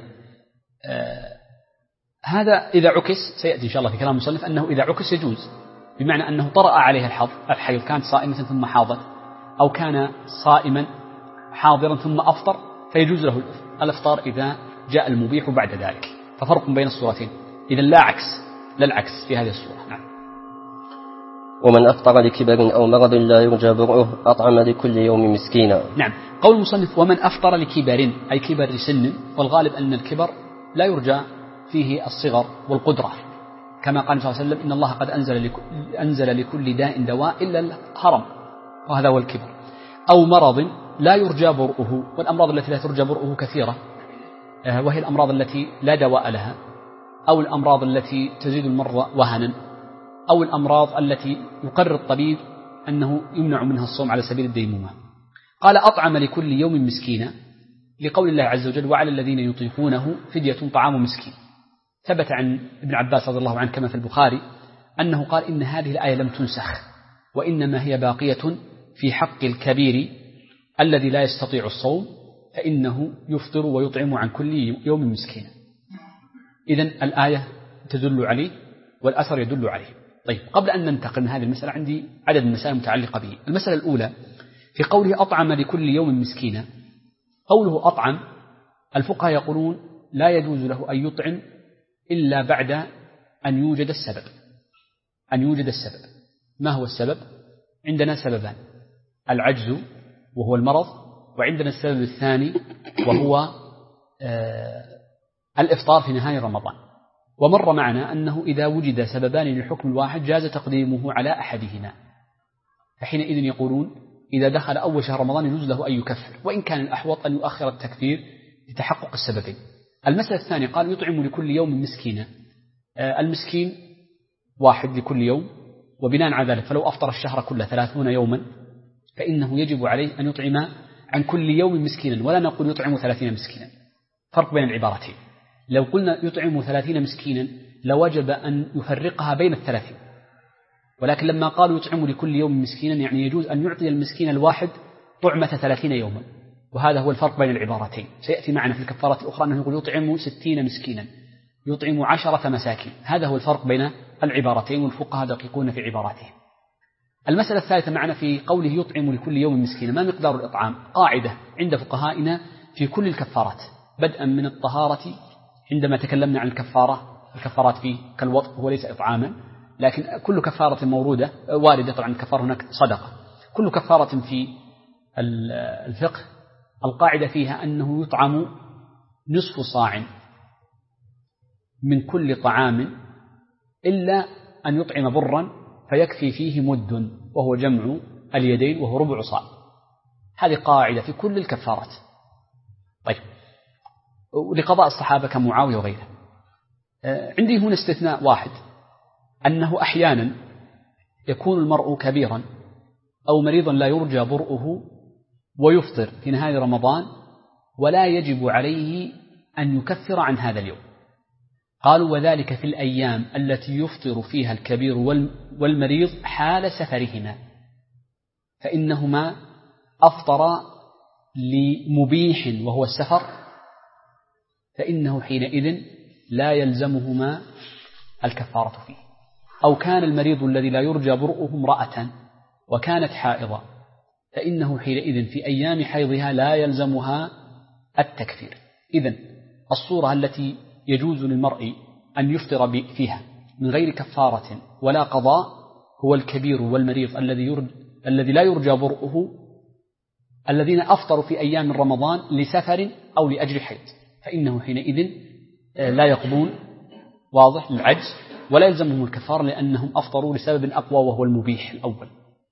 هذا إذا عكس سيأتي إن شاء الله في كلام المصنف أنه إذا عكس يجوز، بمعنى أنه طرأ عليها الحيض، كانت صائمة ثم حاضت، أو كان صائما حاضرا ثم أفطر، فيجوز له الإفطار إذا جاء المبيح بعد ذلك، ففرق بين الصورتين، إذا لا العكس في هذه الصورة. نعم. ومن أفطر لكبر أو مرض لا يرجى برؤه أطعم لكل يوم مسكينا. نعم. قول المصنف ومن أفطر لكبر أي كبر سن، والغالب أن الكبر لا يرجى فيه الصغر والقدرة، كما قال صلى الله عليه وسلم إن الله قد أنزل لكل داء دواء إلا الهرم، وهذا هو الكبر. أو مرض لا يرجى برؤه، والأمراض التي لا ترجى برؤه كثيرة، وهي الأمراض التي لا دواء لها، أو الأمراض التي تزيد المرضى وهنا، أو الأمراض التي يقرر الطبيب أنه يمنع منها الصوم على سبيل الديمومة. قال أطعم لكل يوم مسكينا، لقول الله عز وجل وعلى الذين يطيقونه فدية طعام مسكين. ثبت عن ابن عباس رضي الله عنه كما في البخاري أنه قال إن هذه الآية لم تنسخ، وإنما هي باقية في حق الكبير الذي لا يستطيع الصوم، فإنه يفطر ويطعم عن كل يوم مسكينا. إذن الآية تدل عليه والأثر يدل عليه. طيب قبل أن ننتقل من هذه المسألة عندي عدد من المسائل المتعلقة به. المسألة الأولى في قوله أطعم لكل يوم مسكينا، قوله أطعم الفقهاء يقولون لا يجوز له أن يطعم إلا بعد أن يوجد السبب. ما هو السبب؟ عندنا سببان، العجز وهو المرض، وعندنا السبب الثاني وهو الإفطار في نهاية رمضان. ومر معنا أنه إذا وجد سببان للحكم الواحد جاز تقديمه على أحدهما، فحينئذ يقولون إذا دخل أول شهر رمضان يجوز له أن يكفر، وإن كان الأحوط أن يؤخر التكفير لتحقق السببين. المسألة الثانية قال يطعم لكل يوم مسكينا، المسكين واحد لكل يوم، وبناء على ذلك فلو أفطر الشهر كله 30 يوما فإنه يجب عليه أن يطعم عن كل يوم مسكينا، ولا نقول يطعم 30 مسكينا. فرق بين العبارتين، لو قلنا يطعم 30 مسكينا لوجب أن يفرقها بين 30، ولكن لما قالوا يطعم لكل يوم مسكينا يعني يجوز أن يعطي المسكين الواحد طعمة 30 يوما، وهذا هو الفرق بين العبارتين. سيأتي معنا في الكفارات الأخرى أنه يقول يطعم 60 مسكينا، يطعم 10 مساكين، هذا هو الفرق بين العبارتين، والفقهاء دقيقون في عباراتهم. المسألة الثالثة معنا في قوله يطعم لكل يوم مسكينا، ما مقدار الإطعام؟ قاعدة عند فقهائنا في كل الكفارات بدءا من الطهارة، عندما تكلمنا عن الكفارات في كالوطء هو ليس إطعاما، لكن كل كفارة واردة، طبعا الكفارة هناك صدقة، كل كفارة في الفقه القاعدة فيها أنه يطعم نصف صاع من كل طعام إلا أن يطعم برا فيكفي فيه مد وهو جمع اليدين وهو ربع صاع. هذه قاعدة في كل الكفارات. طيب، لقضاء الصحابة كمعاوية وغيره. عندي هنا استثناء واحد، أنه أحيانا يكون المرء كبيرا أو مريضا لا يرجى برؤه ويفطر في نهاية رمضان ولا يجب عليه أن يكفر عن هذا اليوم. قالوا وذلك في الأيام التي يفطر فيها الكبير والمريض حال سفرهما، فإنهما أفطرا لمبيح وهو السفر، فإنه حينئذ لا يلزمهما الكفارة فيه. أو كان المريض الذي لا يرجى برؤه امرأة وكانت حائضة، فإنه حينئذ في أيام حيضها لا يلزمها التكفير. إذن الصورة التي يجوز للمرء أن يفطر فيها من غير كفارة ولا قضاء هو الكبير والمريض الذي لا يرجى برؤه، الذين أفطروا في أيام رمضان لسفر أو لأجل حيض، فإنه حينئذ لا يقضون، واضح، للعجز، ولا يلزمهم الكفارة لأنهم أفطروا لسبب أقوى وهو المبيح الأول.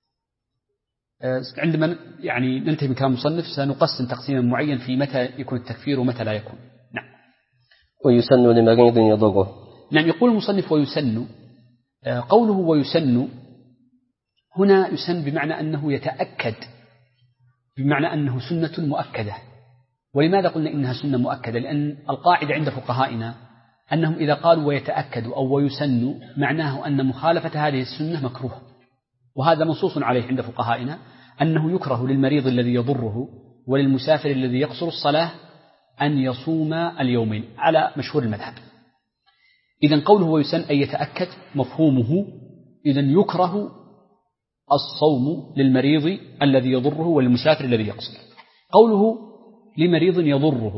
عندما ننتهي من كلام المصنف سنقسم تقسيما معين في متى يكون التكفير ومتى لا يكون. نعم. ويسن لمريض يضره. نعم، يقول المصنف ويسن. قوله ويسن هنا يسن بمعنى أنه يتأكد، بمعنى أنه سنة مؤكدة. ولماذا قلنا إنها سنة مؤكدة؟ لأن القاعدة عند فقهائنا أنهم إذا قالوا ويتأكد أو ويسن معناه أن مخالفة هذه السنة مكروه، وهذا منصوص عليه عند فقهائنا أنه يكره للمريض الذي يضره وللمسافر الذي يقصر الصلاة أن يصوم اليومين على مشهور المذهب. إذن قوله ويسن أن يتأكد مفهومه، إذن يكره الصوم للمريض الذي يضره والمسافر الذي يقصر. قوله لمريض يضره،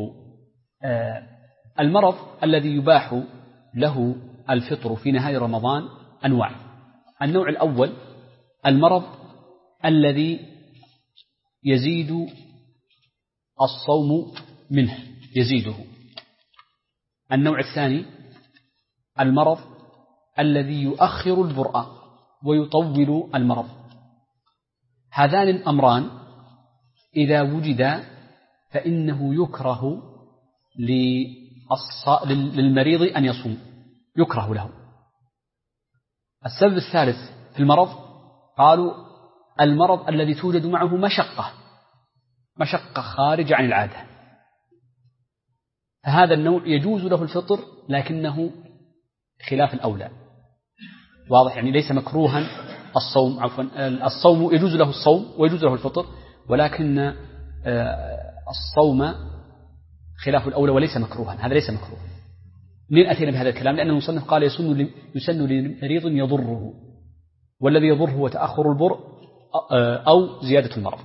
المرض الذي يباح له الفطر في نهاية رمضان أنواع. النوع الأول المرض الذي يزيد الصوم منه، يزيده. النوع الثاني المرض الذي يؤخر البرء ويطول المرض. هذان الأمران إذا وجدا فإنه يكره للمريض أن يصوم، يكره له. السبب الثالث في المرض قالوا المرض الذي توجد معه مشقة خارجة عن العادة، فهذا النوع يجوز له الفطر لكنه خلاف الأولى، واضح، ليس مكروها الصوم، الصوم يجوز له الصوم ويجوز له الفطر، ولكن الصوم خلاف الأولى وليس مكروها، هذا ليس مكروه. منين أتينا بهذا الكلام؟ لأن المصنف قال يسن لمريض يضره، والذي يضره هو تأخر البرء أو زيادة المرض.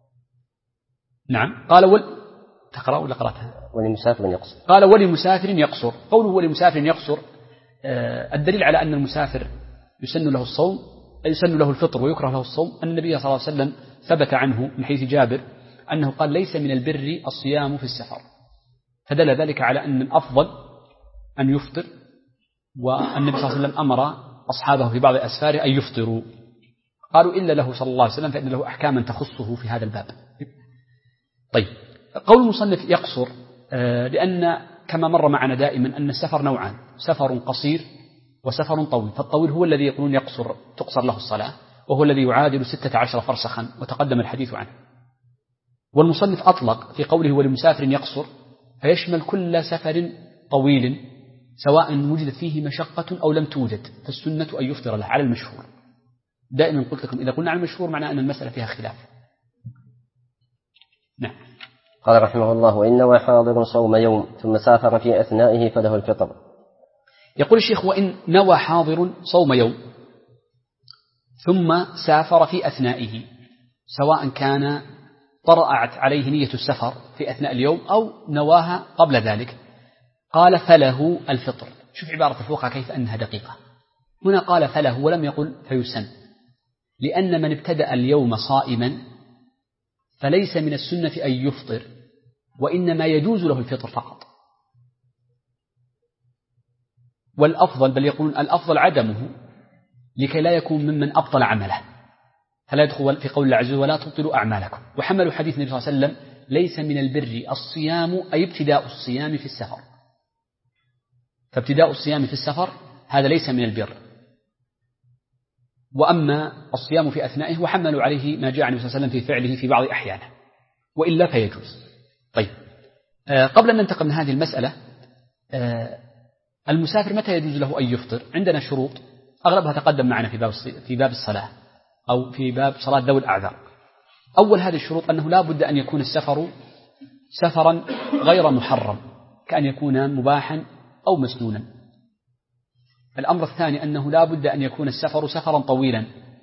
نعم. قال تقرأ ولا قرأتها؟ ولمسافر يقصر. قال ولمسافر يقصر. قوله ولمسافر يقصر الدليل على أن المسافر يسن له الصوم، يسن له الفطر ويكره له الصوم، أن النبي صلى الله عليه وسلم ثبت عنه من حديث جابر أنه قال ليس من البر الصيام في السفر، فدل ذلك على أن الأفضل أن يفطر، والنبي صلى الله عليه وسلم أمر أصحابه في بعض أسفاره أن يفطروا. قالوا إلا له صلى الله عليه وسلم فإن له أحكاما تخصه في هذا الباب. طيب، قول المصنف يقصر لأن كما مر معنا دائما أن السفر نوعان، سفر قصير وسفر طويل، فالطويل هو الذي يقولون تقصر له الصلاة، وهو الذي يعادل 16 فرسخا وتقدم الحديث عنه. والمصنف أطلق في قوله ولمسافر يقصر فيشمل كل سفر طويل سواء وجدت فيه مشقة أو لم توجد، فالسنة أن يفطر له على المشهور. دائما قلت لكم إذا قلنا على المشهور معناه أن المسألة فيها خلاف. نعم. قال رحمه الله وإن نوى حاضر صوم يوم ثم سافر في أثنائه فله الفطر. يقول الشيخ وإن نوى حاضر صوم يوم ثم سافر في أثنائه، سواء كان طرأت عليه نية السفر في أثناء اليوم أو نواها قبل ذلك، قال فله الفطر. شوف عبارة الفقهاء كيف أنها دقيقة. هنا قال فله ولم يقل فيسن، لأن من ابتدأ اليوم صائما فليس من السنة أن يفطر، وإنما يجوز له الفطر فقط. والأفضل، بل يقولون الأفضل عدمه، لكي لا يكون ممن أبطل عمله، فلا يدخل في قول الله عز وجل ولا تبطلوا أعمالكم. وحملوا حديث النبي صلى الله عليه وسلم ليس من البر الصيام أي ابتداء الصيام في السفر، فابتداء الصيام في السفر هذا ليس من البر، وأما الصيام في أثنائه وحملوا عليه ما جاء النبي صلى الله عليه وسلم في فعله في بعض أحيانه، وإلا فيجوز. طيب، قبل أن ننتقل من هذه المسألة، المسافر متى يجوز له أن يفطر؟ عندنا شروط أغلبها تقدم معنا في باب الصلاة أو في باب صلاة ذوي الأعذار. أول هذه الشروط أنه لا بد أن يكون السفر سفرا غير محرم، كأن يكون مباحا أو مسنونا. الأمر الثاني أنه لا بد أن يكون السفر سفرا طويلا،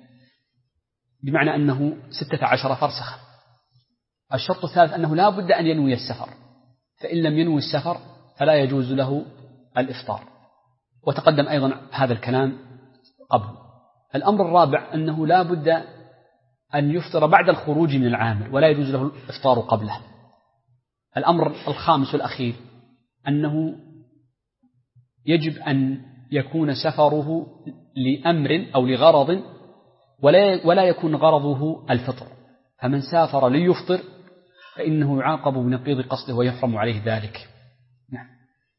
بمعنى أنه 16 فرسخا. الشرط الثالث أنه لا بد أن ينوي السفر، فإن لم ينوي السفر فلا يجوز له الإفطار، وتقدم أيضا هذا الكلام قبل. الأمر الرابع أنه لا بد أن يفطر بعد الخروج من العامل، ولا يجوز له الإفطار قبله. الأمر الخامس والأخير أنه يجب أن يكون سفره لأمر أو لغرض، ولا يكون غرضه الفطر، فمن سافر ليفطر فإنه يعاقب بنقيض قصده ويحرم عليه ذلك. نعم.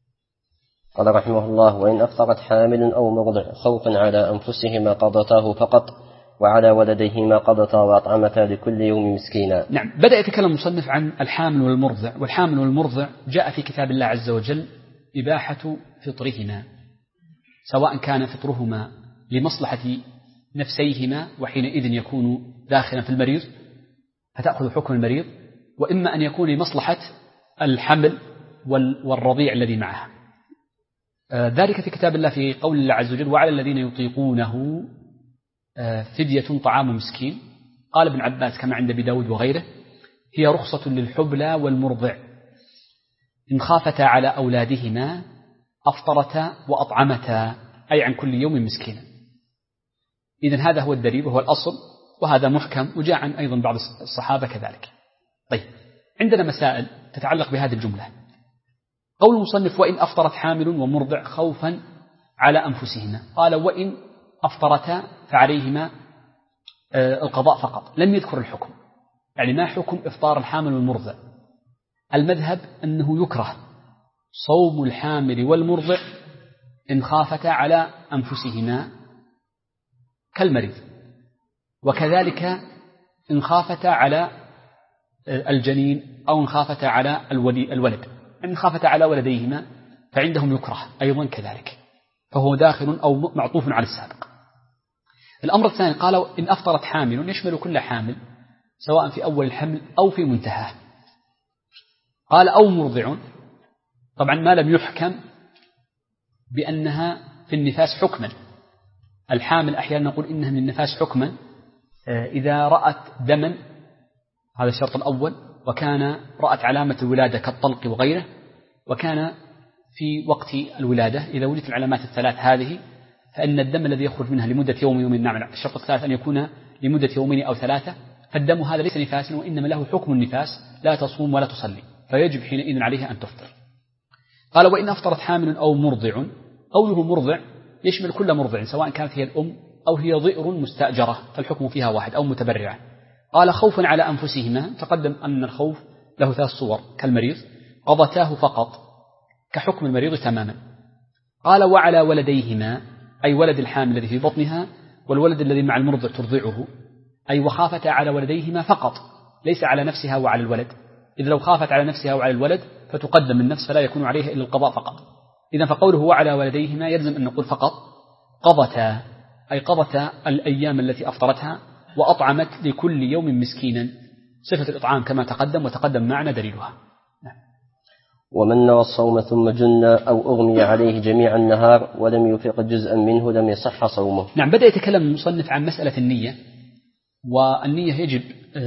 قال رحمه الله: وإن أفطرت حامل أو مرضع خوفا على أنفسهما قضتاه فقط، وعلى ولديهما قضتا وأطعمتا لكل يوم مسكينا. نعم. بدأ يتكلم المصنف عن الحامل والمرضع، والحامل والمرضع جاء في كتاب الله عز وجل إباحة فطرهما، سواء كان فطرهما لمصلحة نفسيهما وحينئذ يكون داخلا في المريض فتأخذ حكم المريض، وإما أن يكون لمصلحة الحمل والرضيع الذي معها. ذلك في كتاب الله في قول الله عز وجل: وعلى الذين يطيقونه فدية طعام مسكين. قال ابن عباس كما عند أبي داود وغيره: هي رخصة للحبلى والمرضع إن خافتا على أولادهما أفطرتا وأطعمتا، أي عن كل يوم مسكينا. إذن هذا هو الدليل وهو الأصل، وهذا محكم، وجاء عن أيضا بعض الصحابة كذلك. طيب، عندنا مسائل تتعلق بهذه الجملة. قول المصنف: وإن أفطرت حامل ومرضع خوفا على أنفسهما، قال: وإن أفطرتا فعليهما القضاء فقط، لم يذكر الحكم. يعني ما حكم إفطار الحامل والمرضع؟ المذهب أنه يكره صوم الحامل والمرضع إن خافتا على أنفسهما كالمريض، وكذلك إن خافتا على الجنين أو إن خافتا على الولد، إن خافتا على ولديهما فعندهم يكره أيضا كذلك، فهو داخل أو معطوف على السابق. الأمر الثاني قال: إن أفطرت حامل، يشمل كل حامل سواء في أول الحمل أو في منتهاه. قال: أو مرضع، طبعا ما لم يحكم بأنها في النفاس حكما. الحامل أحيانا نقول إنها من النفاس حكما إذا رأت دما، هذا الشرط الأول، وكان رأت علامة الولادة كالطلق وغيره، وكان في وقت الولادة إذا وجدت العلامات الثلاث هذه فإن الدم الذي يخرج منها لمدة يومين. نعم، الشرط الثالث أن يكون لمدة يومين أو ثلاثة، فالدم هذا ليس نفاسا وإنما له حكم النفاس، لا تصوم ولا تصلي، فيجب حينئذ عليها أن تفطر. قال: وإن أفطرت حامل أو مرضع، قوله مرضع يشمل كل مرضع سواء كانت هي الأم أو هي ضئر مستأجرة، فالحكم فيها واحد، أو متبرعة. قال: خوفا على أنفسهما، تقدم أن الخوف له ثلاث صور كالمريض، قضتاه فقط كحكم المريض تماما. قال: وعلى ولديهما، أي ولد الحامل الذي في بطنها والولد الذي مع المرضع ترضعه، أي وخافتا على ولديهما فقط، ليس على نفسها وعلى الولد. إذا لو خافت على نفسها وعلى الولد فتقدم النفس، فلا يكون عليها إلا القضاء فقط. إذا فقوله وعلى ولديهما يلزم أن نقول فقط قضتا، أي قضتا الأيام التي أفطرتها، وأطعمت لكل يوم مسكينا، صفة الإطعام كما تقدم، وتقدم معنا دليلها. ومن نوى الصوم ثم جن أو أغمي عليه جميع النهار ولم يفق جزءا منه لم يصح صومه. نعم. بدأ يتكلم المصنف عن مسألة النية، والنية يجب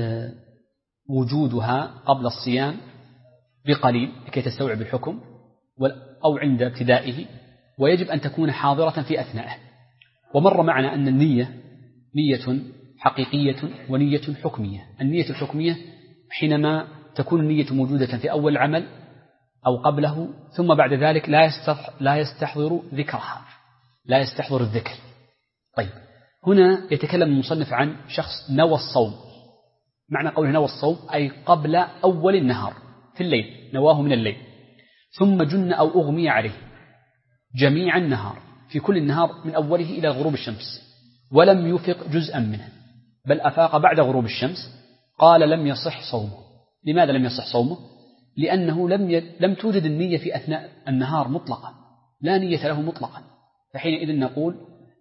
وجودها قبل الصيام بقليل لكي تستوعب الحكم، أو عند ابتدائه، ويجب أن تكون حاضرة في أثنائه. ومر معنا أن النية نية حقيقية ونية حكمية. النية الحكمية حينما تكون النية موجودة في أول العمل أو قبله، ثم بعد ذلك لا يستحضر ذكرها، لا يستحضر الذكر. طيب، هنا يتكلم المصنف عن شخص نوى الصوم. معنى قوله نوى الصوم أي قبل أول النهار في الليل، نواه من الليل، ثم جن أو أغمي عليه جميع النهار في كل النهار من أوله إلى غروب الشمس ولم يفق جزءا منه، بل أفاق بعد غروب الشمس، قال لم يصح صومه. لماذا لم يصح صومه؟ لأنه لم توجد النية في أثناء النهار مطلقا، لا نية له مطلقا، فحينئذ نقول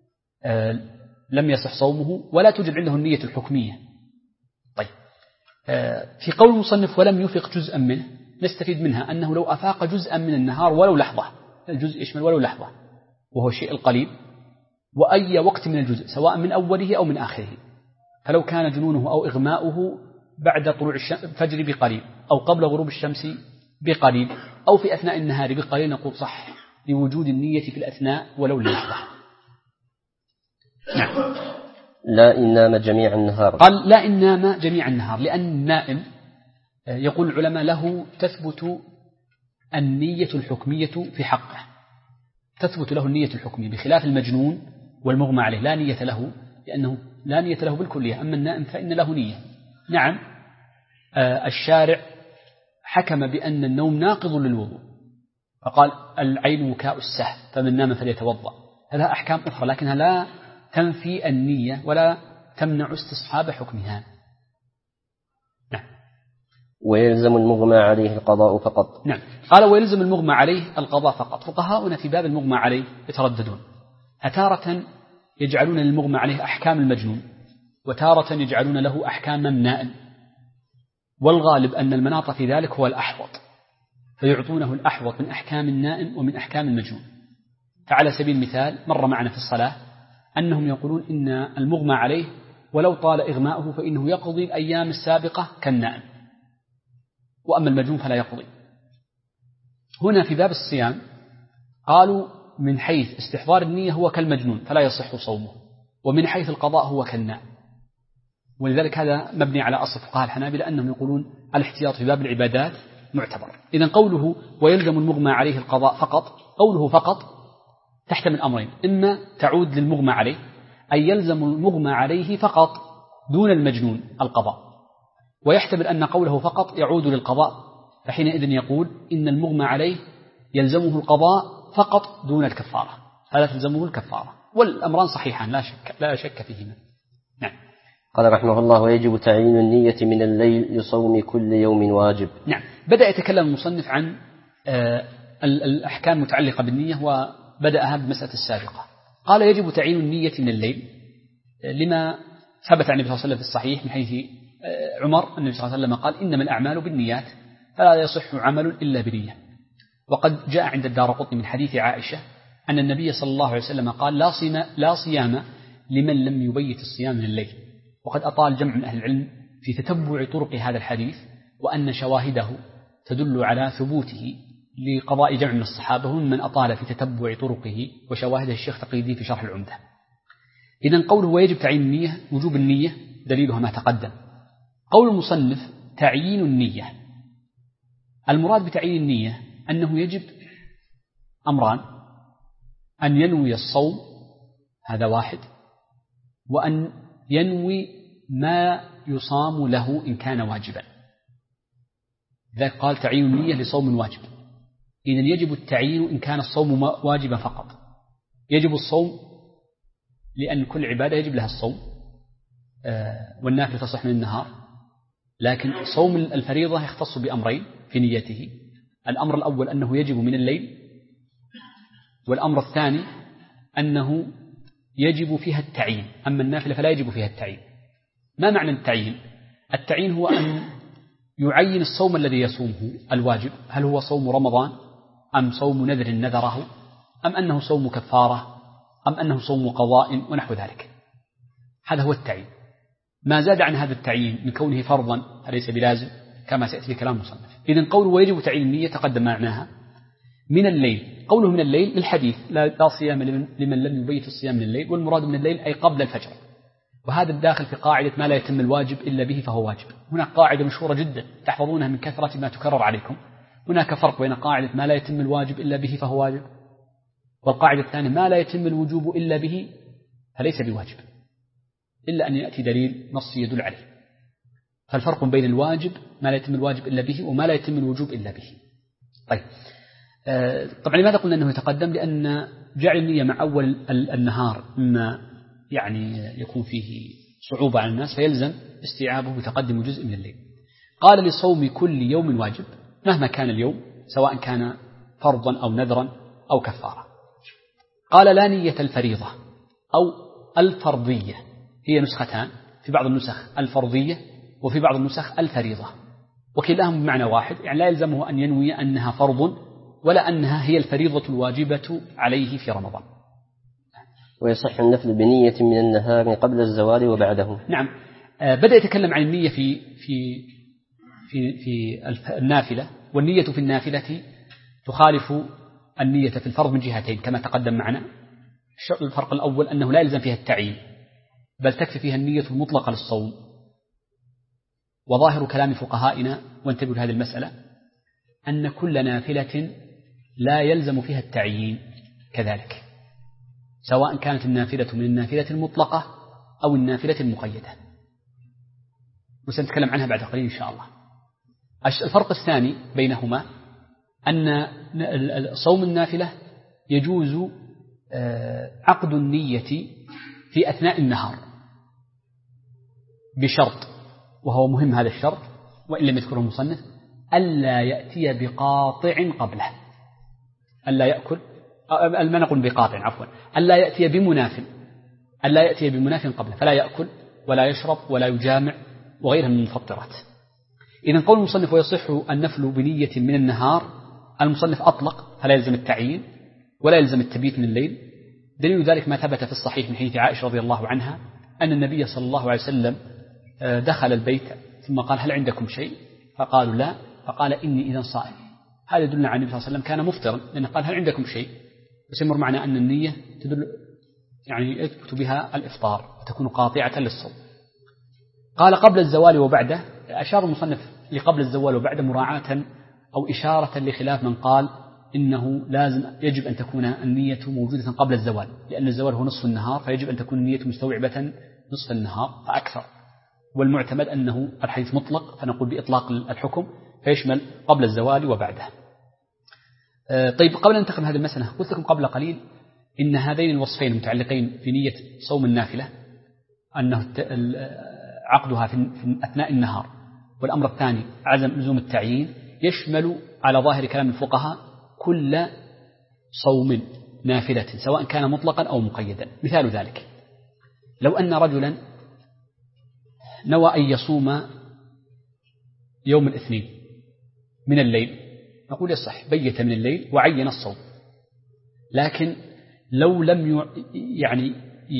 لم يصح صومه ولا توجد عنده النية الحكمية. طيب، في قول المصنف ولم يفق جزءا منه نستفيد منها أنه لو أفاق جزءا من النهار ولو لحظة، الجزء يشمل ولو لحظة وهو الشيء القليل، وأي وقت من الجزء سواء من أوله أو من آخره، فلو كان جنونه أو إغماؤه بعد طلوع الفجر بقليل أو قبل غروب الشمس بقليل أو في أثناء النهار بقليل نقول صح لوجود النية في الأثناء ولو لحظة. نعم. لا إن نام جميع النهار. قال لا إن نام جميع النهار، لأن النائم يقول العلماء له تثبت النية الحكمية في حقه، تثبت له النية الحكمية، بخلاف المجنون والمغمى عليه لا نية له، لأنه لا نية له بالكلية. أما النائم فإن له نية. نعم، الشارع حكم بأن النوم ناقض للوضوء، فقال العين وكاء السهل فمن نام فليتوضأ. لها أحكام أخرى لكنها لا تنفي النية ولا تمنع استصحاب حكمها. نعم. ويلزم المغمى عليه القضاء فقط. نعم. قال ويلزم المغمى عليه القضاء فقط. فقهاؤنا في باب المغمى عليه يترددون، أتارة يجعلون للمغمى عليه أحكام المجنون، وتارة يجعلون له أحكام النائم، والغالب أن المناط في ذلك هو الأحوط، فيعطونه الأحوط من أحكام النائم ومن أحكام المجنون. فعلى سبيل المثال مر معنا في الصلاة أنهم يقولون إن المغمى عليه ولو طال إغماؤه فإنه يقضي الأيام السابقة كالنائم، وأما المجنون فلا يقضي. هنا في باب الصيام قالوا من حيث استحضار النية هو كالمجنون فلا يصح صومه، ومن حيث القضاء هو كالنائم، ولذلك هذا مبني على أصل فقهاء الحنابلة أنهم يقولون الاحتياط في باب العبادات معتبر. إذن قوله ويلزم المغمى عليه القضاء فقط، قوله فقط تحتمل أمرين، إما تعود للمغمى عليه أي يلزم المغمى عليه فقط دون المجنون القضاء، ويحتمل أن قوله فقط يعود للقضاء، فحينئذ يقول إن المغمى عليه يلزمه القضاء فقط دون الكفارة، فلا تلزمه الكفارة، والأمران صحيحان لا شك فيهما. نعم. قال رحمه الله ويجب تعيين النية من الليل لصوم كل يوم واجب. نعم. بدأ يتكلم المصنف عن الأحكام المتعلقة بالنية، وبدأها بالمسألة السابقة. قال يجب تعيين النية من الليل لما ثبت عن النبي صلى الله عليه وسلم في الصحيح من حيث عمر النبي صلى الله عليه وسلم قال إنما الأعمال بالنيات فلا يصح عمل إلا بنية. وقد جاء عند الدارقطني من حديث عائشة أن النبي صلى الله عليه وسلم قال لا صيام لمن لم يبيت الصيام من الليل. وقد أطال جمع من أهل العلم في تتبع طرق هذا الحديث، وأن شواهده تدل على ثبوته لقضاء جمع من الصحابة، ومن أطال في تتبع طرقه وشواهده الشيخ تقي الدين في شرح العمدة. إذن قوله ويجب تعيين النية، وجوب النية دليلها ما تقدم. قول المصنف تعيين النية، المراد بتعيين النية أنه يجب أمران: أن ينوي الصوم، هذا واحد، وأن ينوي ما يصام له إن كان واجبا. لذلك قال تعيين النية لصوم واجب. إذن يجب التعيين إن كان الصوم واجبا فقط. يجب الصوم لأن كل عبادة يجب لها الصوم، والنافلة تصح من النهار، لكن صوم الفريضة يختص بأمرين في نيته: الأمر الأول أنه يجب من الليل، والأمر الثاني أنه يجب فيها التعيين. أما النافلة فلا يجب فيها التعيين. ما معنى التعيين؟ التعيين هو أن يعين الصوم الذي يصومه الواجب، هل هو صوم رمضان أم صوم نذر نذره، أم أنه صوم كفارة، أم أنه صوم قضاء ونحو ذلك. هذا هو التعيين. ما زاد عن هذا التعيين من كونه فرضا فليس بلازم كما سيأتي في كلام المصنف. إذن قوله ويجب تعيين النية تقدم معناها. من الليل، قوله من الليل للحديث لا صيام لمن لم يبيت الصيام من الليل، والمراد من الليل أي قبل الفجر، وهذا الداخل في قاعدة ما لا يتم الواجب إلا به فهو واجب. هناك قاعدة مشهورة جدا تحفظونها من كثرة ما تكرر عليكم. هناك فرق بين قاعدة ما لا يتم الواجب إلا به فهو واجب، والقاعدة الثانية ما لا يتم الوجوب إلا به فليس بواجب. إلا أن يأتي دليل نصي يدل عليه. فالفرق بين الواجب ما لا يتم الواجب إلا به وما لا يتم الوجوب إلا به. طيب طبعا لماذا قلنا أنه يتقدم؟ لأن جعل النية مع أول النهار مما يعني يكون فيه صعوبة على الناس فيلزم استيعابه بتقدم جزء من الليل. قال لصوم كل يوم واجب مهما كان اليوم سواء كان فرضا أو نذرا أو كفارة. قال لا نية الفريضة أو الفرضية، هي نسختان، في بعض النسخ الفرضية وفي بعض النسخ الفريضة، وكلاهما بمعنى واحد، يعني لا يلزمه أن ينوي أنها فرض ولا أنها هي الفريضة الواجبة عليه في رمضان. ويصح النفل بنية من النهار قبل الزوال وبعده. نعم. بدأ يتكلم عن النية في النافلة، والنية في النافلة تخالف النية في الفرض من جهتين كما تقدم معنا. الفرق الأول أنه لا يلزم فيها التعيين بل تكفي فيها النية المطلقة للصوم، وظاهر كلام فقهائنا وانتبهوا لهذه المسألة أن كل نافلة لا يلزم فيها التعيين كذلك، سواء كانت النافلة من النافلة المطلقة أو النافلة المقيدة، وسنتكلم عنها بعد قليل إن شاء الله. الفرق الثاني بينهما أن صوم النافلة يجوز عقد النية في أثناء النهار بشرط، وهو مهم هذا الشرط وإن لم يذكره المصنف، ألا يأتي بقاطع قبله، ألا يأكل، ما نقول بقاطع عفوا، ألا يأتي بمناف، ألا يأتي بمناف قبله، فلا يأكل ولا يشرب ولا يجامع وغيرها من المفطرات. إذن قول المصنف ويصح النفل بنية من النهار، المصنف أطلق فلا يلزم التعيين ولا يلزم التبييت من الليل. دليل ذلك ما ثبت في الصحيح من حديث عائشة رضي الله عنها أن النبي صلى الله عليه وسلم دخل البيت ثم قال هل عندكم شيء؟ فقالوا لا، فقال إني إذا صائم. هذا يدل على النبي صلى الله عليه وسلم كان مفطرا، لأنه قال هل عندكم شيء؟ يسمر معنا أن النية تدل يعني يثبت بها الإفطار وتكون قاطعة للصوم. قال قبل الزوال وبعده، أشار المصنف لقبل الزوال وبعده مراعاة أو إشارة لخلاف من قال إنه لازم يجب أن تكون النية موجودة قبل الزوال، لأن الزوال هو نصف النهار فيجب أن تكون النية مستوعبة نصف النهار فأكثر، والمعتمد أنه الحديث مطلق فنقول بإطلاق الحكم فيشمل قبل الزوال وبعده. طيب قبل أن ننتقل من هذه المسألة قلت لكم قبل قليل إن هذين الوصفين المتعلقين في نية صوم النافلة أنه عقدها في أثناء النهار، والأمر الثاني عدم لزوم التعيين، يشمل على ظاهر كلام الفقهاء كل صوم نافلة سواء كان مطلقا أو مقيدا. مثال ذلك لو أن رجلا نوى أن يصوم يوم الاثنين من الليل، نقول يصح، بيت من الليل وعين الصوم، لكن لو لم يعني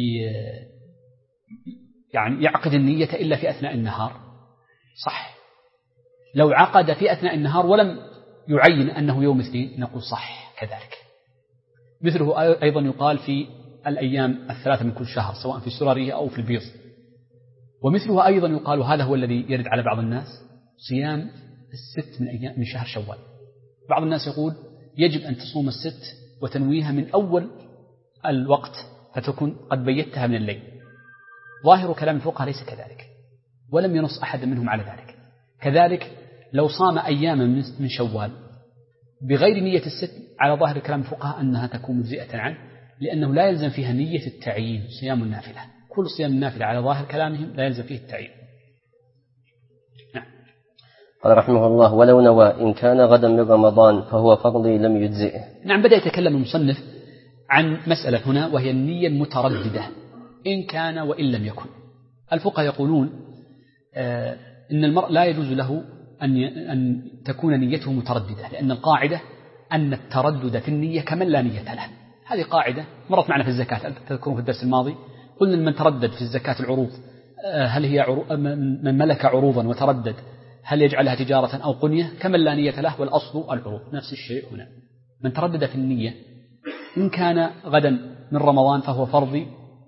يعقد النية إلا في أثناء النهار صح. لو عقد في أثناء النهار ولم يعين أنه يوم اثنين نقول صح كذلك. مثله أيضا يقال في الأيام الثلاثة من كل شهر سواء في السرارية أو في البيض. ومثله أيضا يقال، هذا هو الذي يرد على بعض الناس، صيام الست من شهر شوال. بعض الناس يقول يجب أن تصوم الست وتنويها من أول الوقت فتكون قد بيتها من الليل. ظاهر كلام الفقهاء ليس كذلك، ولم ينص أحد منهم على ذلك. كذلك لو صام أياما من شوال بغير نية الست، على ظاهر كلام الفقهاء أنها تكون مجزئة عنه، لأنه لا يلزم فيها نية التعيين. صيام النافلة، كل صيام النافلة على ظاهر كلامهم لا يلزم فيه التعيين. نعم. قال رحمه الله ولو نوى إن كان غدا من رمضان فهو فرضي لم يجزئه. نعم. بدأ يتكلم المصنف عن مسألة هنا وهي النية المترددة إن كان وإن لم يكن. الفقهاء يقولون إن المرء لا يجوز له أن تكون نيته مترددة، لأن القاعدة أن التردد في النية كمن لا نية له. هذه قاعدة مرت معنا في الزكاة، تذكرون في الدرس الماضي قلنا من تردد في الزكاة العروض، هل هي من ملك عروضا وتردد هل يجعلها تجارة أو قنية كمن لا نية له، والأصل العروض. نفس الشيء هنا، من تردد في النية إن كان غدا من رمضان فهو فرضي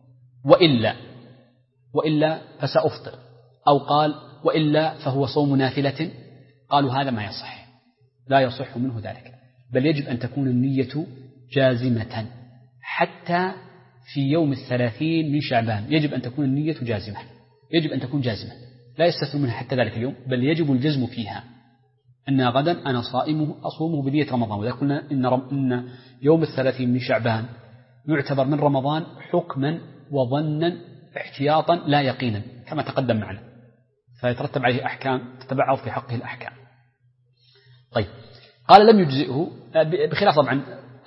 وإلا فسأفطر، أو قال وإلا فهو صوم نافلة، قالوا هذا ما يصح، لا يصح منه ذلك، بل يجب أن تكون النية جازمة حتى في يوم 30 من شعبان يجب أن تكون النية جازمة، يجب أن تكون جازمة، لا يستثنى منها حتى ذلك اليوم، بل يجب الجزم فيها أن غدا أنا أصومه بنية رمضان. وإذا قلنا إن يوم 30 من شعبان يعتبر من رمضان حكما وظنا احتياطا لا يقينا كما تقدم معنا، فيترتب عليه أحكام تتبعض في حقه الأحكام. طيب، قال لم يجزئه، بخلاف طبعا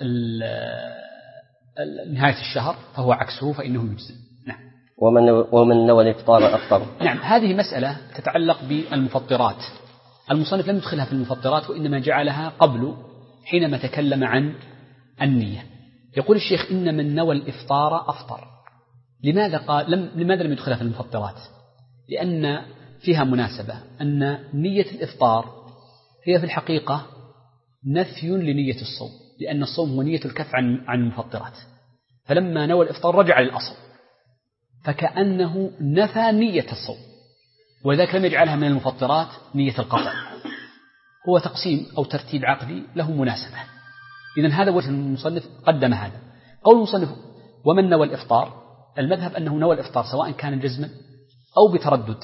نهاية الشهر فهو عكسه فإنه يجزئ. نعم. ومن نوى الإفطار أفطر. نعم، هذه مسألة تتعلق بالمفطرات. المصنف لم يدخلها في المفطرات وإنما جعلها قبل حينما تكلم عن النية. يقول الشيخ إن من نوى الإفطار أفطر. لماذا لم يدخلها في المفطرات؟ لأن فيها مناسبة أن نية الإفطار هي في الحقيقة نفي لنية الصوم، لأن الصوم هو نية الكف عن المفطرات، فلما نوى الإفطار رجع للأصل فكأنه نفى نية الصوم، وذلك لم يجعلها من المفطرات نية القطع. هو تقسيم أو ترتيب عقلي له مناسبة. إذن هذا وجه المصنف قدم هذا. قول المصنف ومن نوى الإفطار، المذهب أنه نوى الإفطار سواء كان جزما أو بتردد،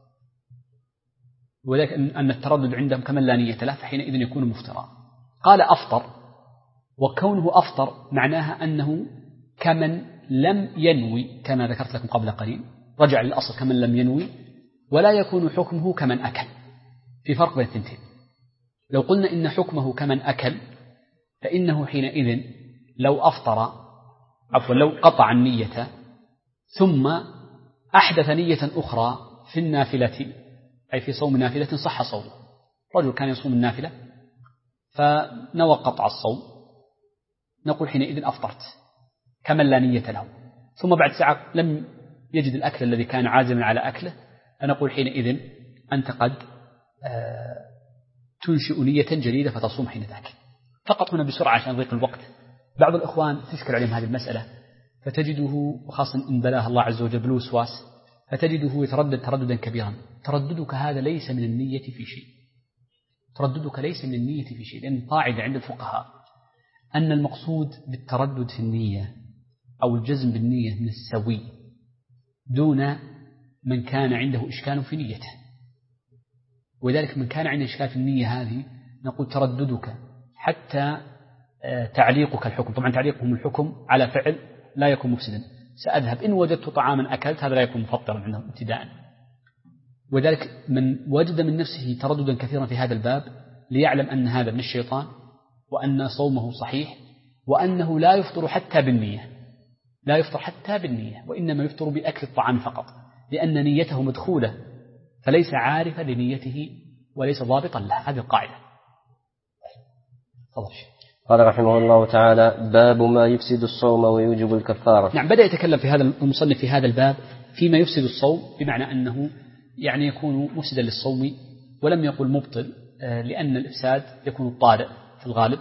وذلك أن التردد عندهم كمن لا نية له فحينئذ يكون مفترا. قال أفطر، وكونه أفطر معناها أنه كمن لم ينوي كما ذكرت لكم قبل قليل، رجع للأصل كمن لم ينوي، ولا يكون حكمه كمن أكل. في فرق بين الثنتين. لو قلنا إن حكمه كمن أكل فإنه حينئذ لو لو قطع النية ثم أحدث نية أخرى في النافلة أي في صوم نافلة صح صومه. رجل كان يصوم النافلة فنوى قطع الصوم، نقول حينئذ أفطرت كمن لا نية له، ثم بعد ساعة لم يجد الأكل الذي كان عازما على أكله، فنقول حينئذ أنت قد تنشئ نية جديدة فتصوم حين ذاك. فقط هنا بسرعة عشان ضيق الوقت، بعض الإخوان تشكل عليهم هذه المسألة، فتجده خاصة إن بلاه الله عز وجل بالوسواس، فتجده يتردد ترددا كبيرا. ترددك هذا ليس من النية في شيء، ترددك ليس من النية في شيء، لأن قاعدة عند الفقهاء أن المقصود بالتردد في النية أو الجزم بالنية من السوي دون من كان عنده إشكال في نيته. وذلك من كان عنده إشكال في النية هذه نقول ترددك حتى تعليقك الحكم. طبعا تعليقهم الحكم على فعل لا يكون مفسدا. سأذهب إن وجدت طعاما أكلت، هذا لا يكون مفطرا عندهم ابتداء. وذلك من وجد من نفسه ترددا كثيرا في هذا الباب ليعلم أن هذا من الشيطان، وأن صومه صحيح، وأنه لا يفطر حتى بالنية، لا يفطر حتى بالنية، وإنما يفطر بأكل الطعام فقط، لأن نيته مدخولة فليس عارفا لنيته وليس ضابطا له. هذه القاعدة. قال رحمه الله تعالى: باب ما يفسد الصوم ويوجب الكفارة. نعم، بدأ يتكلم في هذا المصنف في هذا الباب فيما يفسد الصوم، بمعنى أنه يعني يكون مفسدا للصوم، ولم يقل مبطل، لأن الإفساد يكون طارئ في الغالب،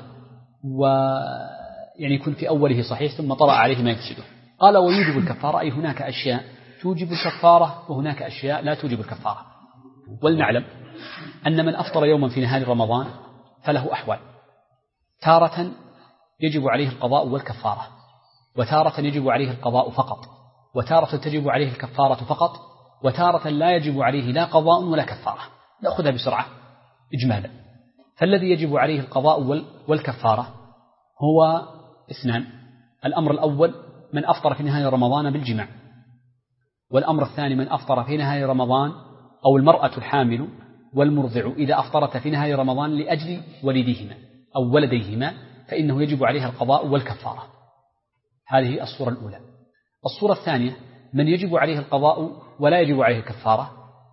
ويعني يكون في أوله صحيح ثم طرأ عليه ما يفسده. قال ويوجب الكفارة، أي هناك أشياء توجب الكفارة وهناك أشياء لا توجب الكفارة. ولنعلم أن من أفطر يوما في نهار رمضان فله أحوال، تارة يجب عليه القضاء والكفارة، وتارة يجب عليه القضاء فقط، وتارة تجب عليه الكفارة فقط، وتارة لا يجب عليه لا قضاء ولا كفارة. نأخذها بسرعة إجمالا. فالذي يجب عليه القضاء والكفارة هو اثنان: الأمر الأول من أفطر في نهاية رمضان بالجماع، والأمر الثاني من أفطر في نهاية رمضان أو المرأة الحامل والمرضع إذا أفطرت في نهاية رمضان لأجل ولديهما أو ولديهما فإنه يجب عليها القضاء والكفارة. هذه الصورة الأولى. الصورة الثانية من يجب عليه القضاء ولا يجب عليه الكفارة.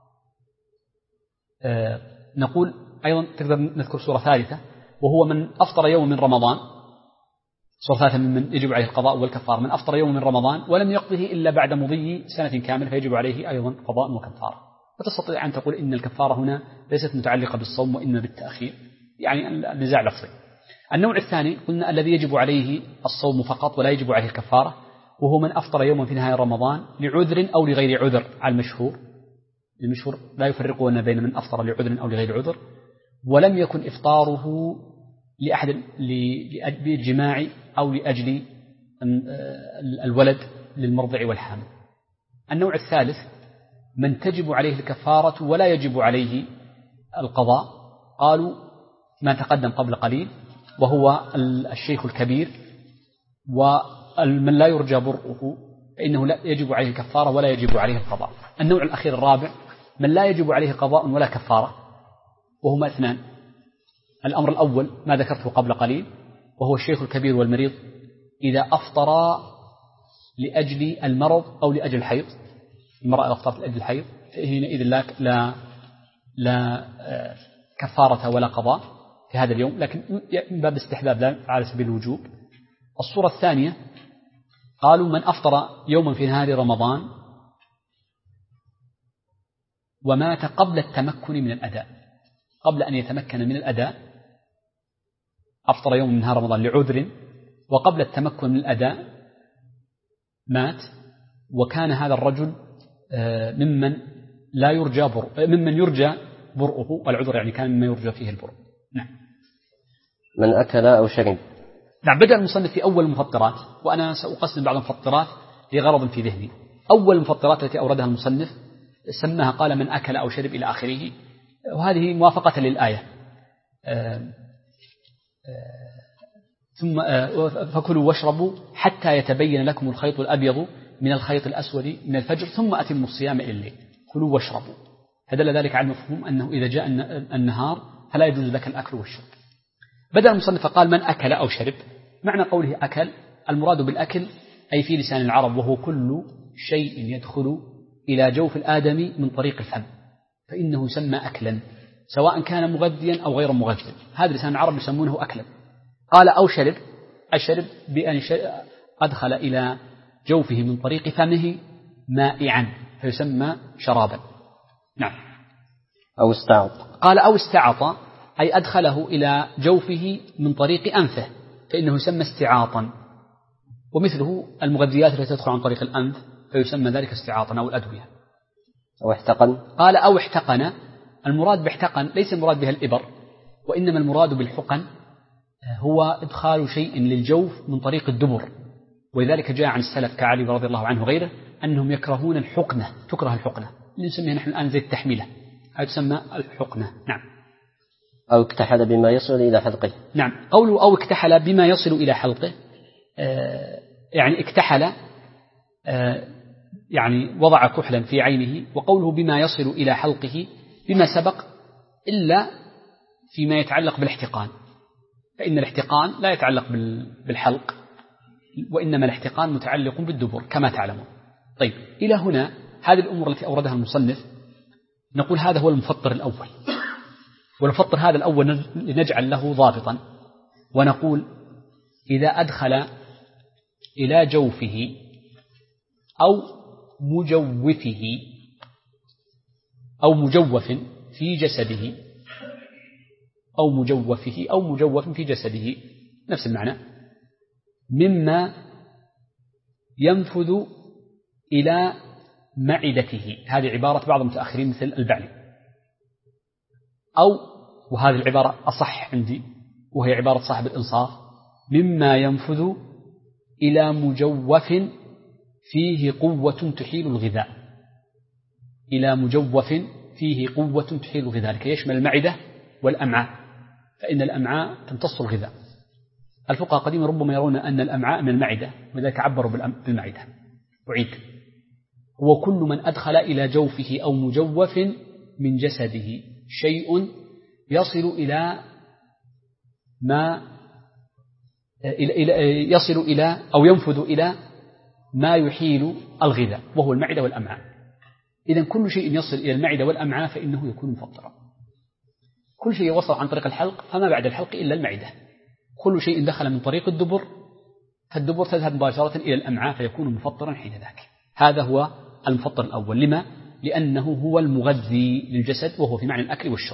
نقول أيضا تقدر نذكر صورة ثالثة، وهو من أفطر يوم من رمضان. صورة ثالثة من يجب عليه القضاء والكفارة: من أفطر يوم من رمضان ولم يقضه إلا بعد مضي سنة كاملة فيجب عليه أيضا قضاء وكفارة. وتستطيع أن تقول إن الكفارة هنا ليست متعلقة بالصوم وإنما بالتأخير، يعني النزاع لفظي. النوع الثاني قلنا الذي يجب عليه الصوم فقط ولا يجب عليه الكفارة، وهو من أفطر يوما في نهاية رمضان لعذر أو لغير عذر. على المشهور لا يفرقون بين من أفطر لعذر أو لغير عذر، ولم يكن إفطاره لأحد بالجماع أو لأجل الولد للمرضع والحامل. النوع الثالث من تجب عليه الكفارة ولا يجب عليه القضاء، قالوا ما تقدم قبل قليل، وهو الشيخ الكبير ومن لا يرجى برؤه فإنه لا يجب عليه الكفارة ولا يجب عليه القضاء. النوع الأخير الرابع من لا يجب عليه قضاء ولا كفارة، وهما اثنان. الأمر الأول ما ذكرته قبل قليل، وهو الشيخ الكبير والمريض إذا أفطر لأجل المرض أو لأجل الحيض. المرأة إذا أفطرت لأجل الحيض فحينئذ لا كفارة ولا قضاء في هذا اليوم، لكن من باب استحباب لا على سبيل الوجوب. الصورة الثانية قالوا من أفطر يوما في نهار رمضان ومات قبل التمكن من الأداء، قبل أن يتمكن من الأداء، أفطر يوم من نهار رمضان لعذر وقبل التمكن من الأداء مات، وكان هذا الرجل ممن لا يرجى ممن يرجى برؤه، والعذر يعني كان مما يرجى فيه البرء. نعم. من أكل أو شرب. نعم. بدأ المصنف في أول المفطرات، وأنا سأقسم بعض المفطرات لغرض في ذهني. أول المفطرات التي أوردها المصنف سماها قال من أكل أو شرب إلى آخره، وهذه موافقة للآية. ثم فكلوا واشربوا حتى يتبين لكم الخيط الأبيض من الخيط الأسود من الفجر ثم أتموا الصيام إلى الليل. كلوا واشربوا، فدل ذلك على المفهوم أنه إذا جاء النهار فلا يجوز لك الأكل والشرب. بدأ المصنف قال من أكل أو شرب. معنى قوله أكل المراد بالأكل أي في لسان العرب وهو كل شيء يدخل إلى جوف الآدمي من طريق الفم فإنه يسمى أكلا، سواء كان مغذيا أو غير مغذي، هذا لسان العرب يسمونه أكلا. قال أو شرب، الشرب بأن أدخل إلى جوفه من طريق فمه مائعا فيسمى شرابا. نعم. أو استعط. قال أو استعط أي أدخله إلى جوفه من طريق أنفه فإنه يسمى استعاطا، ومثله المغذيات التي تدخل عن طريق الأنف فيسمى ذلك استعاطا أو الأدوية. أو احتقن. قال أو احتقن. المراد باحتقن ليس المراد بها الإبر، وإنما المراد بالحقن هو إدخال شيء للجوف من طريق الدبر، ولذلك جاء عن السلف كعلي رضي الله عنه وغيره أنهم يكرهون الحقنة، تكره الحقنة اللي نسميها نحن الآن زي التحميلة، هذه تسمى الحقنة. نعم. أو اكتحل بما يصل إلى حلقه. نعم. قوله أو اكتحل بما يصل إلى حلقه، يعني اكتحل يعني وضع كحلا في عينه، وقوله بما يصل إلى حلقه بما سبق إلا فيما يتعلق بالاحتقان، فإن الاحتقان لا يتعلق بالحلق، وإنما الاحتقان متعلق بالدبر كما تعلمون. طيب، إلى هنا هذه الأمور التي أوردها المصنف نقول هذا هو المفطر الأول، والمفطر هذا الأول نجعل له ضابطا ونقول إذا أدخل إلى جوفه أو مجوفه أو مجوف في جسده أو مجوفه أو مجوف في جسده نفس المعنى مما ينفذ إلى معدته، هذه عبارة بعض المتأخرين مثل البعلي، أو وهذه العبارة أصح عندي وهي عبارة صاحب الإنصاف مما ينفذ إلى مجوف فيه قوة تحيل الغذاء، إلى مجوف فيه قوة تحيل الغذاء، لكي يشمل المعدة والأمعاء، فإن الأمعاء تمتص الغذاء. الفقهاء قديما ربما يرون أن الأمعاء من المعدة، ولذلك عبروا بالمعدة. أعيد، هو كل من أدخل إلى جوفه أو مجوف من جسده شيء يصل إلى ما يصل إلى أو ينفذ إلى ما يحيل الغذاء وهو المعدة والأمعاء. إذن كل شيء يصل إلى المعدة والأمعاء فإنه يكون مفطرا. كل شيء وصل عن طريق الحلق فما بعد الحلق إلا المعدة. كل شيء دخل من طريق الدبر فالدبر تذهب مباشرة إلى الأمعاء فيكون مفطرا حين ذاك. هذا هو المفطر الأول. لما؟ لأنه هو المغذي للجسد وهو في معنى الأكل والشرب.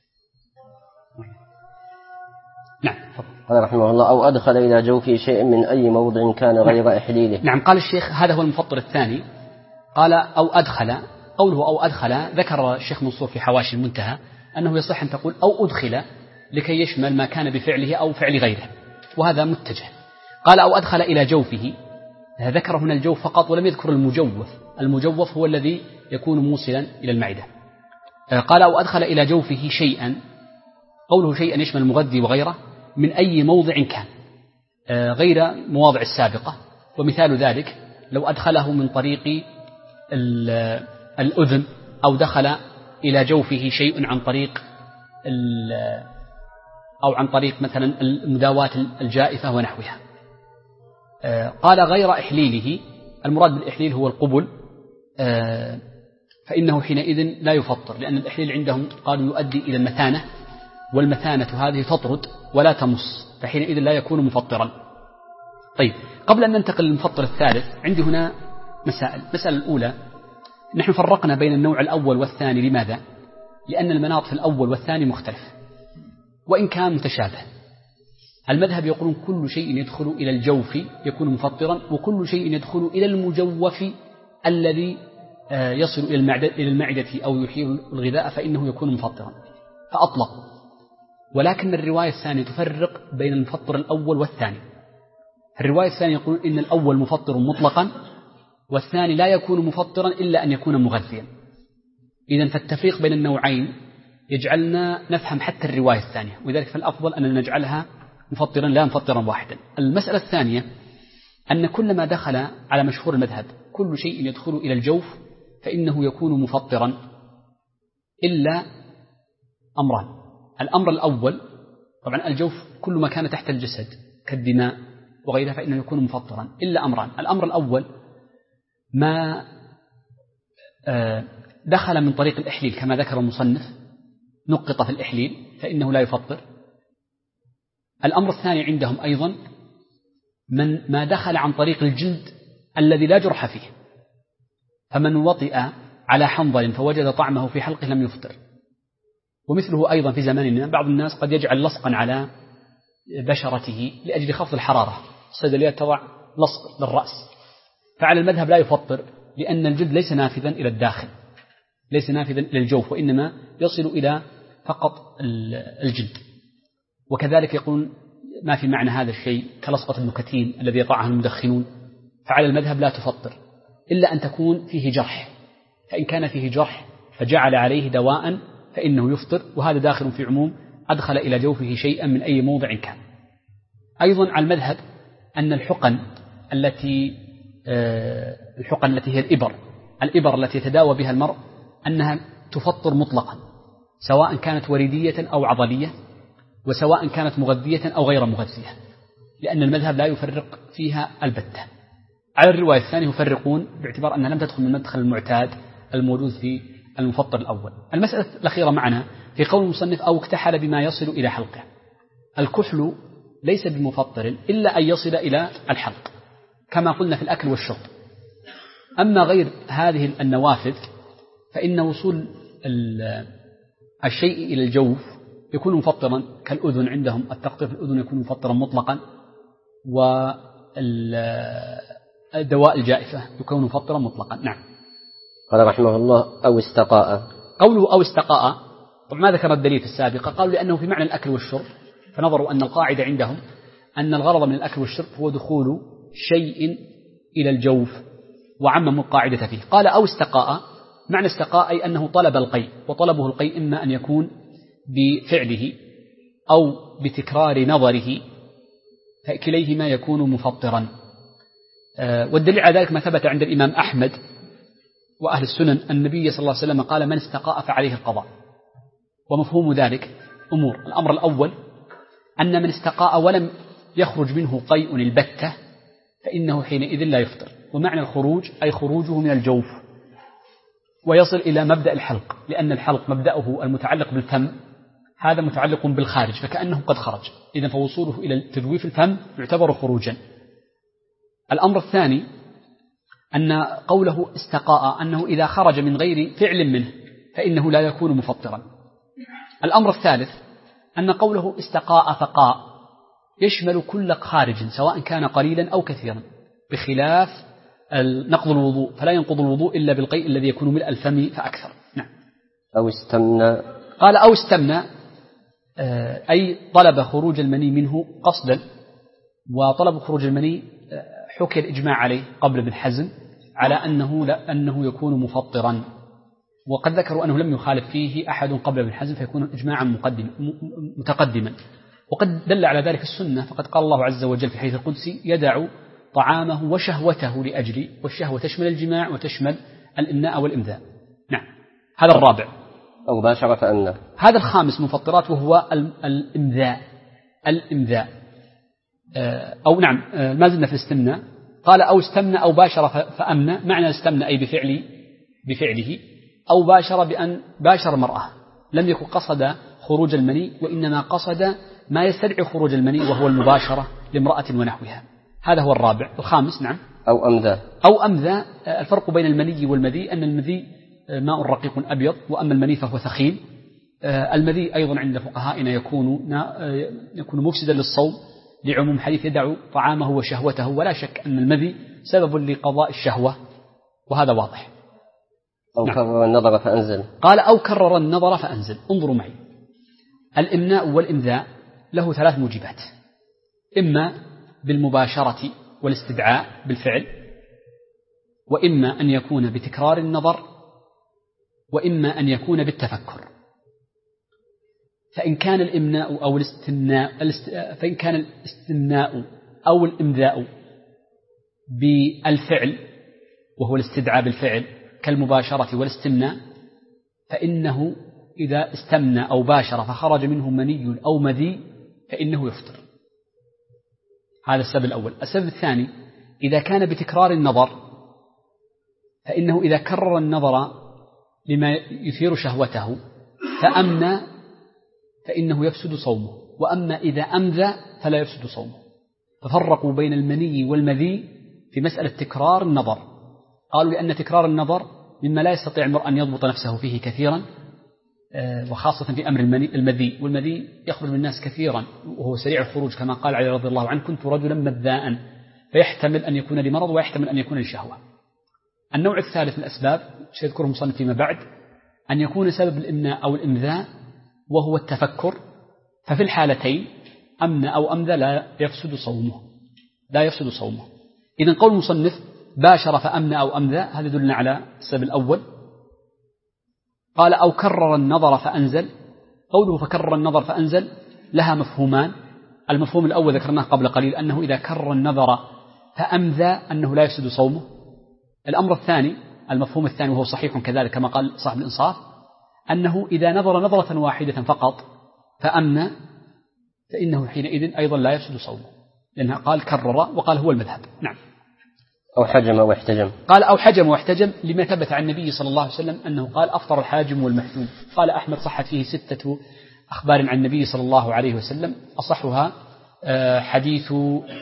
نعم. قال رحمه الله أو أدخل إلى جوفه شيء من أي موضع كان غير إحليله. نعم. قال الشيخ هذا هو المفطر الثاني. قال أو أدخل، قوله أو أدخل ذكر الشيخ منصور في حواشي المنتهى أنه يصح أن تقول أو أدخل لكي يشمل ما كان بفعله أو فعل غيره، وهذا متجه. قال أو أدخل إلى جوفه، ذكر هنا الجوف فقط ولم يذكر المجوف. المجوف هو الذي يكون موصلا إلى المعدة. قال أو أدخل إلى جوفه شيئا، قوله شيئا يشمل المغذي وغيره من أي موضع كان غير مواضع السابقة. ومثال ذلك لو أدخله من طريق الأذن، أو دخل إلى جوفه شيء عن طريق أو عن طريق مثلا المداواة الجائفة ونحوها. قال غير إحليله، المراد بالإحليل هو القبل، فإنه حينئذ لا يفطر، لأن الإحليل عندهم قالوا يؤدي إلى المثانة، والمثانة هذه تطرد ولا تمص، فحينئذ لا يكون مفطرا. طيب، قبل أن ننتقل للمفطر الثالث عندي هنا مسائل. المسألة الأولى، نحن فرقنا بين النوع الأول والثاني. لماذا؟ لأن المناط في الأول والثاني مختلف وإن كان متشابه. المذهب يقولون كل شيء يدخل إلى الجوف يكون مفطرا، وكل شيء يدخل إلى المجوف الذي يصل إلى المعدة أو يحيل الغذاء فإنه يكون مفطرا، فأطلق. ولكن الرواية الثانية تفرق بين المفطر الأول والثاني. الرواية الثانية يقول إن الأول مفطر مطلقا، والثاني لا يكون مفطرا إلا أن يكون مغذيا. إذن فالتفريق بين النوعين يجعلنا نفهم حتى الرواية الثانية، وذلك فالأفضل أن نجعلها مفطرا لا مفطرا واحدا. المسألة الثانية أن كل ما دخل على مشهور المذهب، كل شيء يدخل إلى الجوف فإنه يكون مفطرا إلا أمران. الأمر الأول، طبعا الجوف كل ما كان تحت الجسد كالدماء وغيرها فإنه يكون مفطرا إلا أمران. الأمر الأول ما دخل من طريق الإحليل كما ذكر المصنف، نقط في الإحليل فإنه لا يفطر. الأمر الثاني عندهم أيضا ما دخل عن طريق الجلد الذي لا جرح فيه، فمن وطئ على حنظل فوجد طعمه في حلقه لم يفطر. ومثله أيضا في زماننا بعض الناس قد يجعل لصقا على بشرته لأجل خفض الحرارة، الصيدليات تضع لصق للرأس، فعلى المذهب لا يفطر، لأن الجلد ليس نافذا إلى الداخل، ليس نافذا إلى الجوف، وإنما يصل إلى فقط الجلد. وكذلك يقول ما في معنى هذا الشيء كلصقة النكتين الذي يضعها المدخنون، فعلى المذهب لا تفطر إلا أن تكون فيه جرح، فإن كان فيه جرح فجعل عليه دواء فإنه يفطر، وهذا داخل في عموم أدخل إلى جوفه شيئا من أي موضع كان. أيضا على المذهب أن الحقن التي هي الإبر التي يتداوى بها المرء أنها تفطر مطلقا، سواء كانت وريدية أو عضلية، وسواء كانت مغذية أو غير مغذية، لأن المذهب لا يفرق فيها البتة. على الرواية الثانية يفرقون باعتبار أنها لم تدخل من المدخل المعتاد الموجود في المفطر الأول. المسألة الأخيرة معنا في قول المصنف أو اكتحل بما يصل إلى حلقه. الكحل ليس بمفطر إلا أن يصل إلى الحلق كما قلنا في الأكل والشرب. أما غير هذه النوافذ فإن وصول الشيء إلى الجوف يكون مفطرا، كالأذن عندهم التقطير في الأذن يكون مفطرا مطلقا، والدواء الجائفة يكون مفطرا مطلقا. نعم. قال رحمه الله أو استقاء. قوله أو استقاء، طبعا ما ذكر الدليل في السابقة، قالوا لأنه في معنى الأكل والشرب، فنظروا أن القاعدة عندهم أن الغرض من الأكل والشرب هو دخول شيء إلى الجوف وعمموا القاعدة فيه. قال أو استقاء، معنى استقاء أي أنه طلب القيء، وطلبه القيء إما أن يكون بفعله أو بتكرار نظره، فكليهما يكون مفطرا. والدليل على ذلك ما ثبت عند الإمام أحمد وأهل السنن النبي صلى الله عليه وسلم قال من استقاء فعليه القضاء. ومفهوم ذلك أمور. الأمر الأول أن من استقاء ولم يخرج منه قيء البتة فإنه حينئذ لا يفطر. ومعنى الخروج أي خروجه من الجوف ويصل إلى مبدأ الحلق، لأن الحلق مبدأه المتعلق بالفم هذا متعلق بالخارج، فكأنه قد خرج، إذن فوصوله إلى تجويف الفم يعتبر خروجا. الأمر الثاني أن قوله استقاء أنه إذا خرج من غير فعل منه فإنه لا يكون مفطرا. الأمر الثالث أن قوله استقاء فقاء يشمل كل خارج سواء كان قليلا أو كثيرا، بخلاف نقض الوضوء، فلا ينقض الوضوء إلا بالقيء الذي يكون ملء الفم فأكثر. نعم. أو استمنى. قال أو استمنى أي طلب خروج المني منه قصدا وطلب خروج المني حكي الإجماع عليه قبل ابن حزم على أنه يكون مفطرا، وقد ذكروا أنه لم يخالف فيه أحد قبل ابن حزم فيكون إجماعا متقدما. وقد دل على ذلك السنة، فقد قال الله عز وجل في الحديث القدسي: يدع طعامه وشهوته لأجلي، والشهوة تشمل الجماع وتشمل الإمناء والإمذاء. نعم، هذا الرابع. أو باشر فأمنى. هذا الخامس مفطرات، وهو الإمذاء. أو نعم، ما زلنا في الاستمناء. قال: أو استمنى أو باشر فأمنى. معنى استمنى أي بفعله، أو باشر بأن باشر المرأة، لم يكن قصد خروج المني، وإنما قصد ما يستدعي خروج المني وهو المباشرة لامرأة ونحوها. هذا هو الرابع. الخامس نعم أو أمذى. الفرق بين المني والمذي أن المذي ماء رقيق أبيض، وأما المني فهو ثخين. المذي أيضا عند فقهائنا يكون مفسدا للصوم لعموم حديث يدع طعامه وشهوته، ولا شك أن المذي سبب لقضاء الشهوة، وهذا واضح. أو كرر النظر فأنزل. قال: أو كرر النظر فأنزل. انظروا معي، الإمناء والإمذاء له 3 موجبات: إما بالمباشرة والاستدعاء بالفعل، وإما أن يكون بتكرار النظر، وإما أن يكون بالتفكر. فإن كان الإمناء أو فإن كان الاستمناء أو الإمذاء بالفعل وهو الاستدعاء بالفعل كالمباشرة والاستمناء، فإنه إذا استمنى أو باشر فخرج منه مني أو مذي فإنه يفطر. هذا السبب الأول. السبب الثاني: إذا كان بتكرار النظر، فإنه إذا كرر النظر لما يثير شهوته فأمنى فإنه يفسد صومه، وأما إذا أمذى فلا يفسد صومه. ففرقوا بين المني والمذي في مسألة تكرار النظر. قالوا لأن تكرار النظر مما لا يستطيع المرء أن يضبط نفسه فيه كثيرا، وخاصة في أمر المذي، والمذي يخرج من الناس كثيرا وهو سريع الخروج، كما قال علي رضي الله عنه: كنت رجلا مذاء، فيحتمل أن يكون لمرض ويحتمل أن يكون لشهوة. النوع الثالث من الأسباب سيذكره المصنف فيما بعد، أن يكون سبب الإمناء أو الإمذاء وهو التفكر، ففي الحالتين أمن أو أمذى لا يفسد صومه. إذن قول المصنف باشر فأمن أو أمذى هذا يدلنا على السبب الأول. قال: أو كرر النظر فأنزل. قوله فكرر النظر فأنزل لها مفهومان. المفهوم الأول ذكرناه قبل قليل، أنه إذا كرر النظر فأمذى أنه لا يفسد صومه. الأمر الثاني، المفهوم الثاني وهو صحيح كذلك كما قال صاحب الإنصاف، أنه إذا نظر نظرة واحدة فقط فأمنى فإنه حينئذ أيضا لا يفسد صومه، لأنها قال كرر وقال هو المذهب. نعم. أو حجم واحتجم. قال: أو حجم واحتجم لما ثبت عن النبي صلى الله عليه وسلم أنه قال: أفطر الحاجم والمحجوم. قال أحمد: صحت فيه 6 أخبار عن النبي صلى الله عليه وسلم، أصحها حديث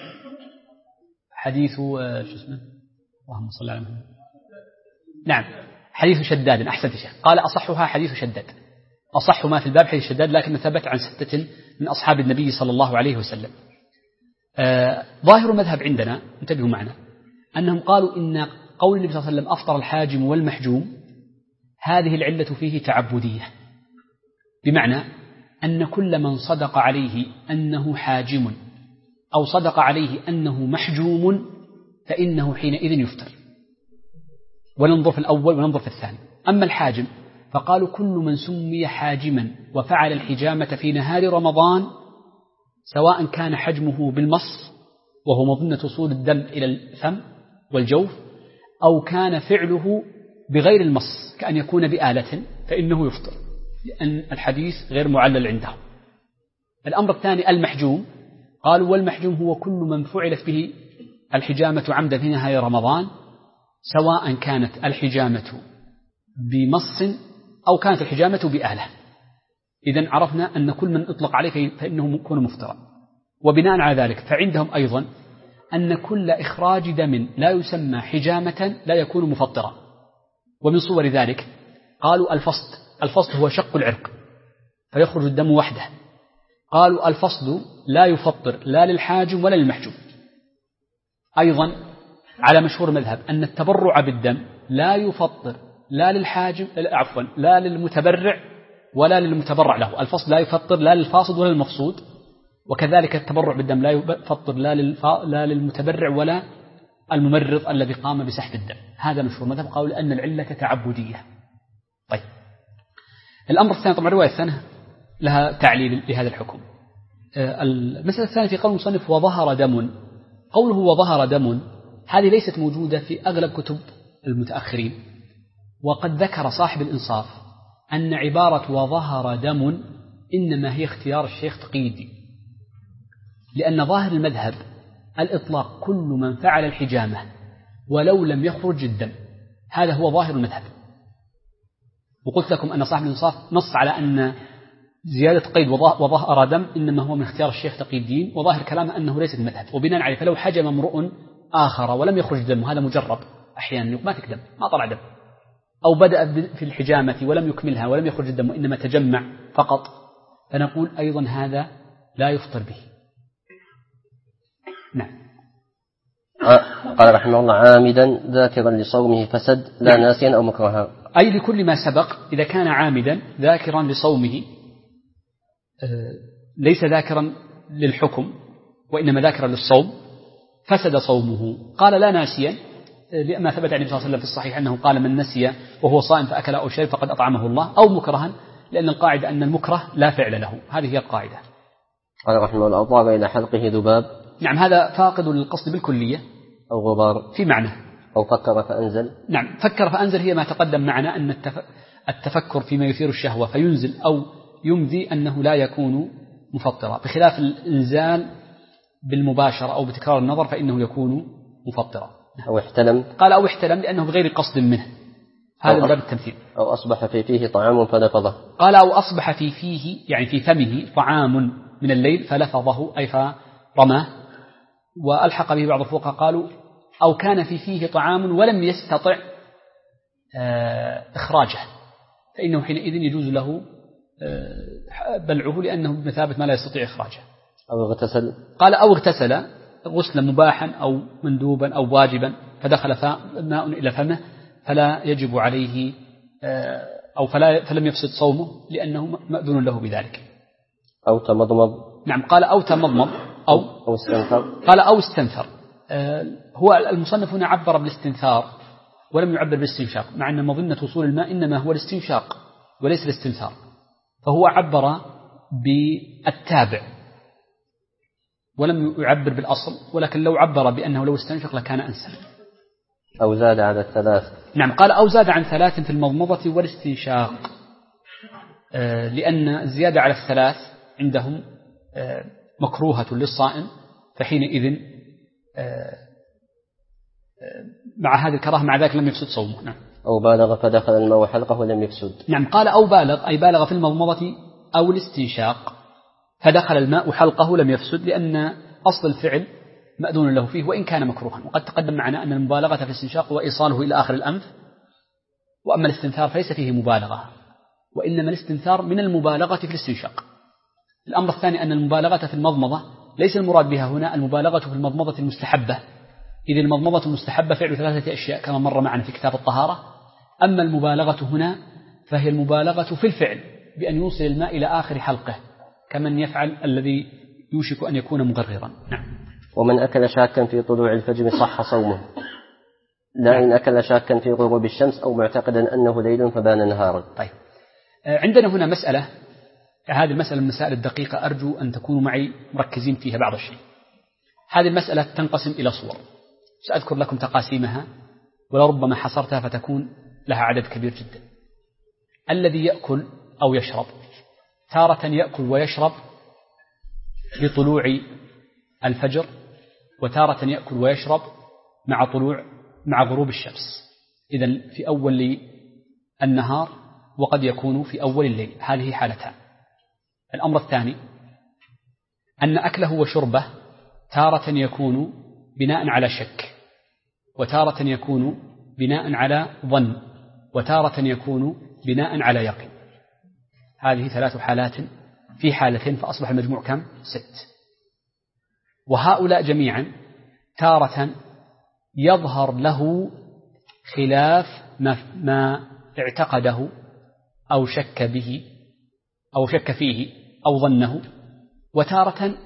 شو اسمه؟ اللهم صل على محمد. نعم، حديث شداد. أحسنت شيخ. قال: أصحها حديث شداد. أصح ما في الباب حديث شداد، لكن ثبت عن 6 من أصحاب النبي صلى الله عليه وسلم. ظاهر المذهب عندنا، انتبهوا معنا، أنهم قالوا إن قول النبي صلى الله عليه وسلم أفطر الحاجم والمحجوم هذه العلة فيه تعبدية، بمعنى أن كل من صدق عليه أنه حاجم أو صدق عليه أنه محجوم فإنه حينئذ يفطر. وننظر في الأول وننظر في الثاني. أما الحاجم فقالوا: كل من سمي حاجما وفعل الحجامة في نهار رمضان، سواء كان حجمه بالمص وهو مظنة وصول الدم إلى الفم والجوف، أو كان فعله بغير المص كأن يكون بآلة، فإنه يفطر، لأن الحديث غير معلل عنده. الأمر الثاني المحجوم، قالوا: والمحجوم هو كل من فعلت به الحجامة عمدا في نهاية رمضان، سواء كانت الحجامة بمص أو كانت الحجامة بآلة. إذن عرفنا أن كل من أطلق عليه فإنه يكون مفطرا. وبناء على ذلك فعندهم أيضا أن كل إخراج دم لا يسمى حجامة لا يكون مفطرا. ومن صور ذلك قالوا الفصد هو شق العرق فيخرج الدم وحده، قالوا الفصد لا يفطر لا للحاجم ولا للمحجوم. أيضا على مشهور مذهب أن التبرع بالدم لا يفطر لا للحاجم لا للمتبرع ولا للمتبرع له. الفصد لا يفطر لا للفاصد ولا للمفصود، وكذلك التبرع بالدم لا يفطر لا للمتبرع ولا الممرض الذي قام بسحب الدم. هذا مشهور مذهب، قالوا لأن العلة تعبدية. طيب، الأمر الثاني، طبعا الرواية الثانية لها تعليل لهذا الحكم. المسألة الثانية في قول المصنف وظهر دم، قوله وظهر دم هذه ليست موجودة في أغلب كتب المتأخرين، وقد ذكر صاحب الإنصاف أن عبارة وظهر دم إنما هي اختيار الشيخ تقي الدين، لأن ظاهر المذهب الإطلاق، كل من فعل الحجامة ولو لم يخرج الدم، هذا هو ظاهر المذهب. وقلت لكم أن صاحب الإنصاف نص على أن زيادة قيد وظهر دم إنما هو من اختيار الشيخ تقي الدين، وظاهر كلامه أنه ليس المذهب، وبناء عليه فلو حجم امرؤ آخر ولم يخرج دم، هذا مجرد أحيانا ما فيك دم، ما طلع دم، أو بدأ في الحجامة ولم يكملها ولم يخرج الدم وإنما تجمع فقط، فنقول أيضا هذا لا يفطر به. نعم. قال رحمه الله عامدا ذاكرا لصومه فسد لا ناسيا أو مكرها، أي لكل ما سبق، إذا كان عامدا ذاكرا لصومه ليس ذاكرا للحكم وإنما ذاكرا للصوم فسد صومه. قال لا ناسيا لما ثبت عن النبي صلى الله عليه وسلم في الصحيح أنه قال من نسي وهو صائم فأكل أو شرب فقد أطعمه الله، أو مكرها، لأن القاعدة أن المكره لا فعل له، هذه هي القاعدة. قال رحمه الله أطار إلى حلقه ذباب، نعم، هذا فاقد للقصد بالكلية، أو غبار في معنى، أو فكر فأنزل. نعم، فكر فأنزل هي ما تقدم معنا أن التفكر فيما يثير الشهوة فينزل أو يمضي أنه لا يكون مفطرا، بخلاف الإنزال بالمباشرة أو بتكرار النظر فإنه يكون مفطرا. أو احتلم، قال أو احتلم لأنه بغير قصد منه، هذا من باب التمثيل. أو أصبح في فيه طعام فلفظه، قال أو أصبح في فيه يعني في فمه طعام من الليل فلفظه أي فرماه. وألحق به بعض الفقهاء قالوا أو كان في فيه طعام ولم يستطع إخراجه، فإنه حينئذ يجوز له بلعه لأنه بمثابة ما لا يستطيع إخراجه. أو اغتسل، قال أو اغتسل غسلا مباحا أو مندوبا أو واجبا فدخل ماء إلى فمه فلا يجب عليه أو فلم يفسد صومه لأنه مأذون له بذلك. أو تمضمض، نعم، قال أو تمضمض أو استنثر، قال أو استنثر. هو المصنف هنا عبر بالاستنثار ولم يعبر بالاستنشاق، مع أن مظنة وصول الماء إنما هو الاستنشاق وليس الاستنثار، فهو عبر بالتابع ولم يعبر بالأصل، ولكن لو عبر بأنه لو استنشق لكان أنسب. أو زاد على الثلاث، نعم، قال أو زاد عن 3 في المضمضة والاستنشاق، لأن الزيادة على 3 عندهم مكروهة للصائم، فحينئذ مع هذه الكراهة مع ذلك لم يفسد صومه. نعم. أو بالغ فدخل الماء حلقه ولم يفسد، نعم، قال أو بالغ أي بالغ في المضمضة أو الاستنشاق فدخل الماء حلقه لم يفسد، لأن أصل الفعل مأذون له فيه وإن كان مكروها. وقد تقدم معنا أن المبالغة في الاستنشاق وإيصاله إلى آخر الأنف، وأما الاستنثار فليس فيه مبالغة، وإنما الاستنثار من المبالغة في الاستنشاق. الأمر الثاني أن المبالغة في المضمضة ليس المراد بها هنا المبالغة في المضمضة المستحبة، إذ المضمضة المستحبة فعل 3 أشياء كما مر معنا في كتاب الطهارة. أما المبالغة هنا فهي المبالغة في الفعل بأن يوصل الماء إلى آخر حلقه كمن يفعل الذي يوشك أن يكون مغررا. نعم. ومن أكل شاكا في طلوع الفجر صح صومه، لا إن أكل شاكا في غروب الشمس أو معتقدا أنه ليل فبان نهارا. طيب، عندنا هنا مسألة، هذه المسألة من المسائل الدقيقة أرجو أن تكونوا معي مركزين فيها بعض الشيء. هذه المسألة تنقسم إلى صور، سأذكر لكم تقاسيمها ولربما حصرتها فتكون لها عدد كبير جدا. الذي يأكل أو يشرب، تارة يأكل ويشرب لطلوع الفجر، وتارة يأكل ويشرب مع غروب الشمس، إذن في أول النهار وقد يكون في أول الليل، هذه حالتان. الأمر الثاني أن أكله وشربه تارة يكون بناء على شك، وتارة يكون بناء على ظن، وتارة يكون بناء على يقين. هذه 3 حالات في حالتين، فأصبح المجموع كم؟ 6. وهؤلاء جميعا تارة يظهر له خلاف ما اعتقده أو شك به أو شك فيه أو ظنه، وتارة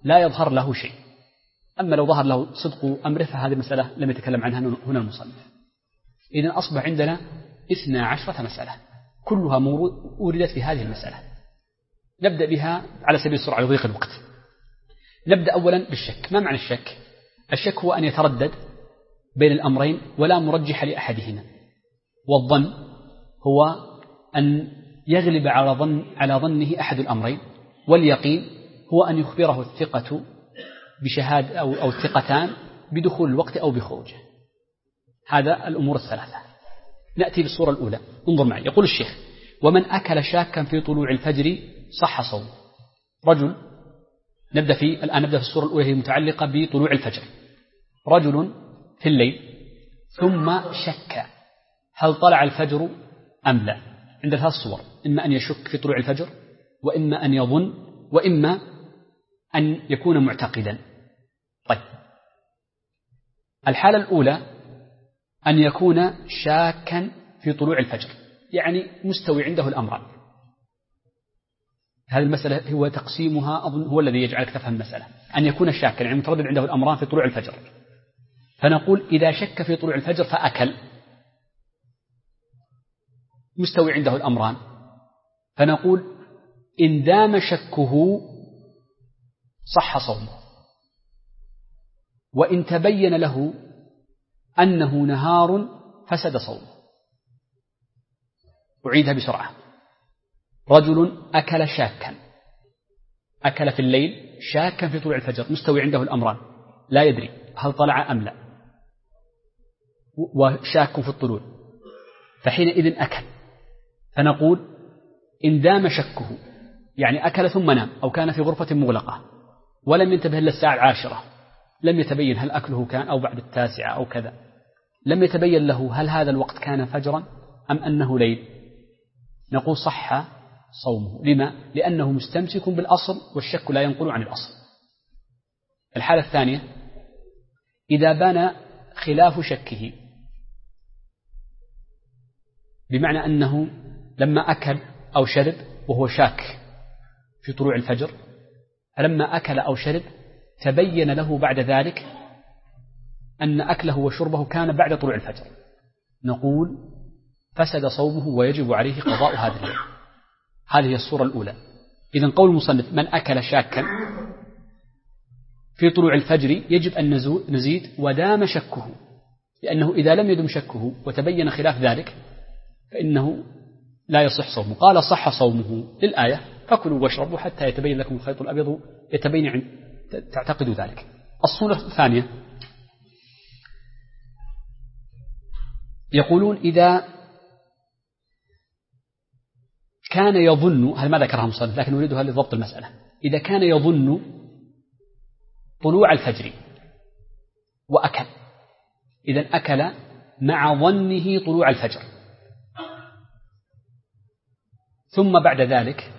لا يظهر له شيء. أما لو ظهر له صدق أمره فهذه مسألة لم يتكلم عنها هنا المصنف. إذن أصبح عندنا 12 مسألة كلها وردت في هذه المسألة. نبدأ بها على سبيل السرعة لضيق الوقت. نبدأ أولا بالشك. ما معنى الشك؟ الشك هو أن يتردد بين الأمرين ولا مرجح لأحدهما، والظن هو أن يغلب على ظنه أحد الأمرين، واليقين هو أن يخبره الثقة بشهادة أو الثقتان بدخول الوقت أو بخروجه. هذا الأمور الثلاثة. نأتي بالصورة الأولى. انظر معي. يقول الشيخ: ومن أكل شاكا في طلوع الفجر صح صومه. رجل الآن نبدأ في الصورة الأولى، هي متعلقة بطلوع الفجر. رجل في الليل ثم شك هل طلع الفجر أم لا. عند ثلاث صور: إما أن يشك في طلوع الفجر، وإما أن يظن، وإما أن يكون معتقدا. طيب، الحالة الأولى أن يكون شاكا في طلوع الفجر، يعني مستوي عنده الأمران. هذه المسألة هو تقسيمها أظن هو الذي يجعلك تفهم المسألة. أن يكون شاكا يعني متردد عنده الأمران في طلوع الفجر، فنقول إذا شك في طلوع الفجر فأكل، مستوي عنده الأمران، فنقول إن دام شكه صح صومه، وإن تبين له أنه نهار فسد صومه. أعيدها بسرعة. رجل أكل شاكا، أكل في الليل شاكا في طلوع الفجر، مستوي عنده الأمران، لا يدري هل طلع أم لا، وشاك في الطلوع، فحينئذ أكل. فنقول إن دام شكه، يعني أكل ثم نام أو كان في غرفة مغلقة ولم ينتبه إلا الساعة 10، لم يتبين هل أكله كان أو بعد 9 أو كذا، لم يتبين له هل هذا الوقت كان فجرا أم أنه ليل، نقول صح صومه. لما؟ لأنه مستمسك بالأصل، والشك لا ينقل عن الأصل. الحالة الثانية: إذا بان خلاف شكه، بمعنى أنه لما أكل أو شرب وهو شاك في طلوع الفجر، فلما أكل أو شرب تبين له بعد ذلك أن أكله وشربه كان بعد طلوع الفجر، نقول فسد صومه ويجب عليه قضاء هذا اليوم. هذه هي الصورة الأولى. إذن قول المصنف: من أكل شاكا في طلوع الفجر يجب أن نزيد ودام شكه، لأنه إذا لم يدم شكه وتبين خلاف ذلك فإنه لا يصح صومه. قال: صح صومه للآية: فكلوا واشربوا حتى يتبين لكم الخيط الأبيض يتبين تعتقد ذلك. الصورة الثانية يقولون: إذا كان يظن، هذا ما ذكرها المصنف لكن نريدها لضبط المسألة، إذا كان يظن طلوع الفجر وأكل، إذن أكل مع ظنه طلوع الفجر، ثم بعد ذلك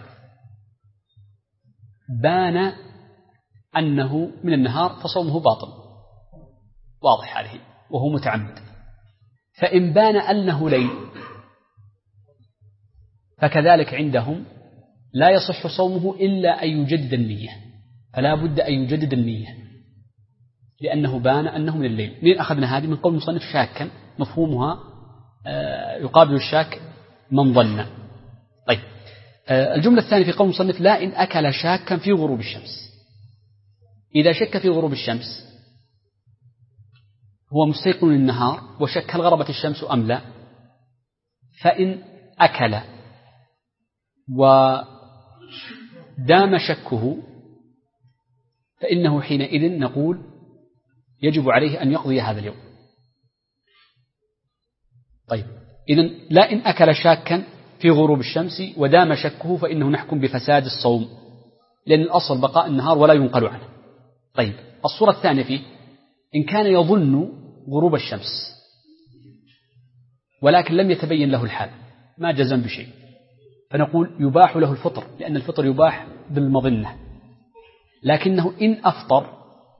بان أنه من النهار فصومه باطل، واضح هذه، وهو متعمد. فإن بان أنه ليل فكذلك عندهم لا يصح صومه إلا أن يجدد النية، فلا بد أن يجدد النية، لأنه بان أنه من الليل. من أخذنا هذه؟ من قول المصنف: شاكا، مفهومها يقابل الشاك من ظن. طيب، الجملة الثانية في قول المصنف: لا إن أكل شاكا في غروب الشمس. إذا شك في غروب الشمس، هو مستيقن النهار وشك هل غربت الشمس أم لا، فإن أكل ودام شكه فإنه حينئذ نقول يجب عليه أن يقضي هذا اليوم. طيب، إذن لا إن أكل شاكا في غروب الشمس ودام شكه فإنه نحكم بفساد الصوم، لأن الأصل بقاء النهار ولا ينقل عنه. طيب، الصورة الثانية فيه: إن كان يظن غروب الشمس ولكن لم يتبين له الحال، ما جزم بشيء، فنقول يباح له الفطر، لأن الفطر يباح بالمظنة، لكنه إن أفطر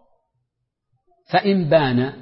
فإن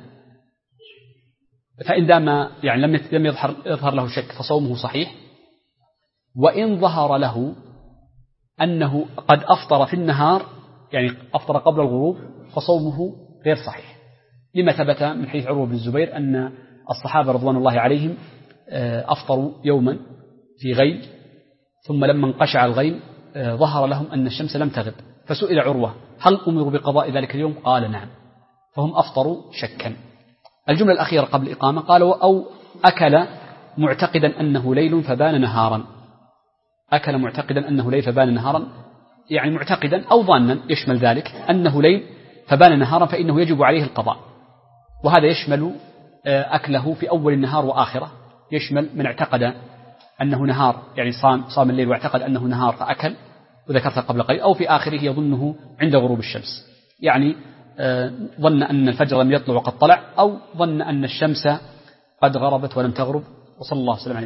دام يعني لم يظهر له شك فصومه صحيح، وإن ظهر له أنه قد أفطر في النهار يعني أفطر قبل الغروب فصومه غير صحيح، لما ثبت من حديث عروة بن الزبير أن الصحابة رضوان الله عليهم أفطروا يوما في غيم، ثم لما انقشع الغيم ظهر لهم أن الشمس لم تغب، فسئل عروة هل أمروا بقضاء ذلك اليوم؟ قال نعم، فهم أفطروا شكا. الجملة الأخيرة قبل الإقامة قالوا أو أكل معتقدا أنه ليل فبان نهارا. أكل معتقدا أنه ليل فبان نهارا، يعني معتقدا أو ظانا يشمل ذلك أنه ليل فبان نهارا فإنه يجب عليه القضاء، وهذا يشمل أكله في أول النهار وآخره، يشمل من اعتقد أنه نهار يعني صام الليل واعتقد أنه نهار فأكل وذكرت قبل قليل، أو في آخره يظنه عند غروب الشمس، يعني ظن أن الفجر لم يطلع وقد طلع، أو ظن أن الشمس قد غربت ولم تغرب. وصلى الله وسلم عليه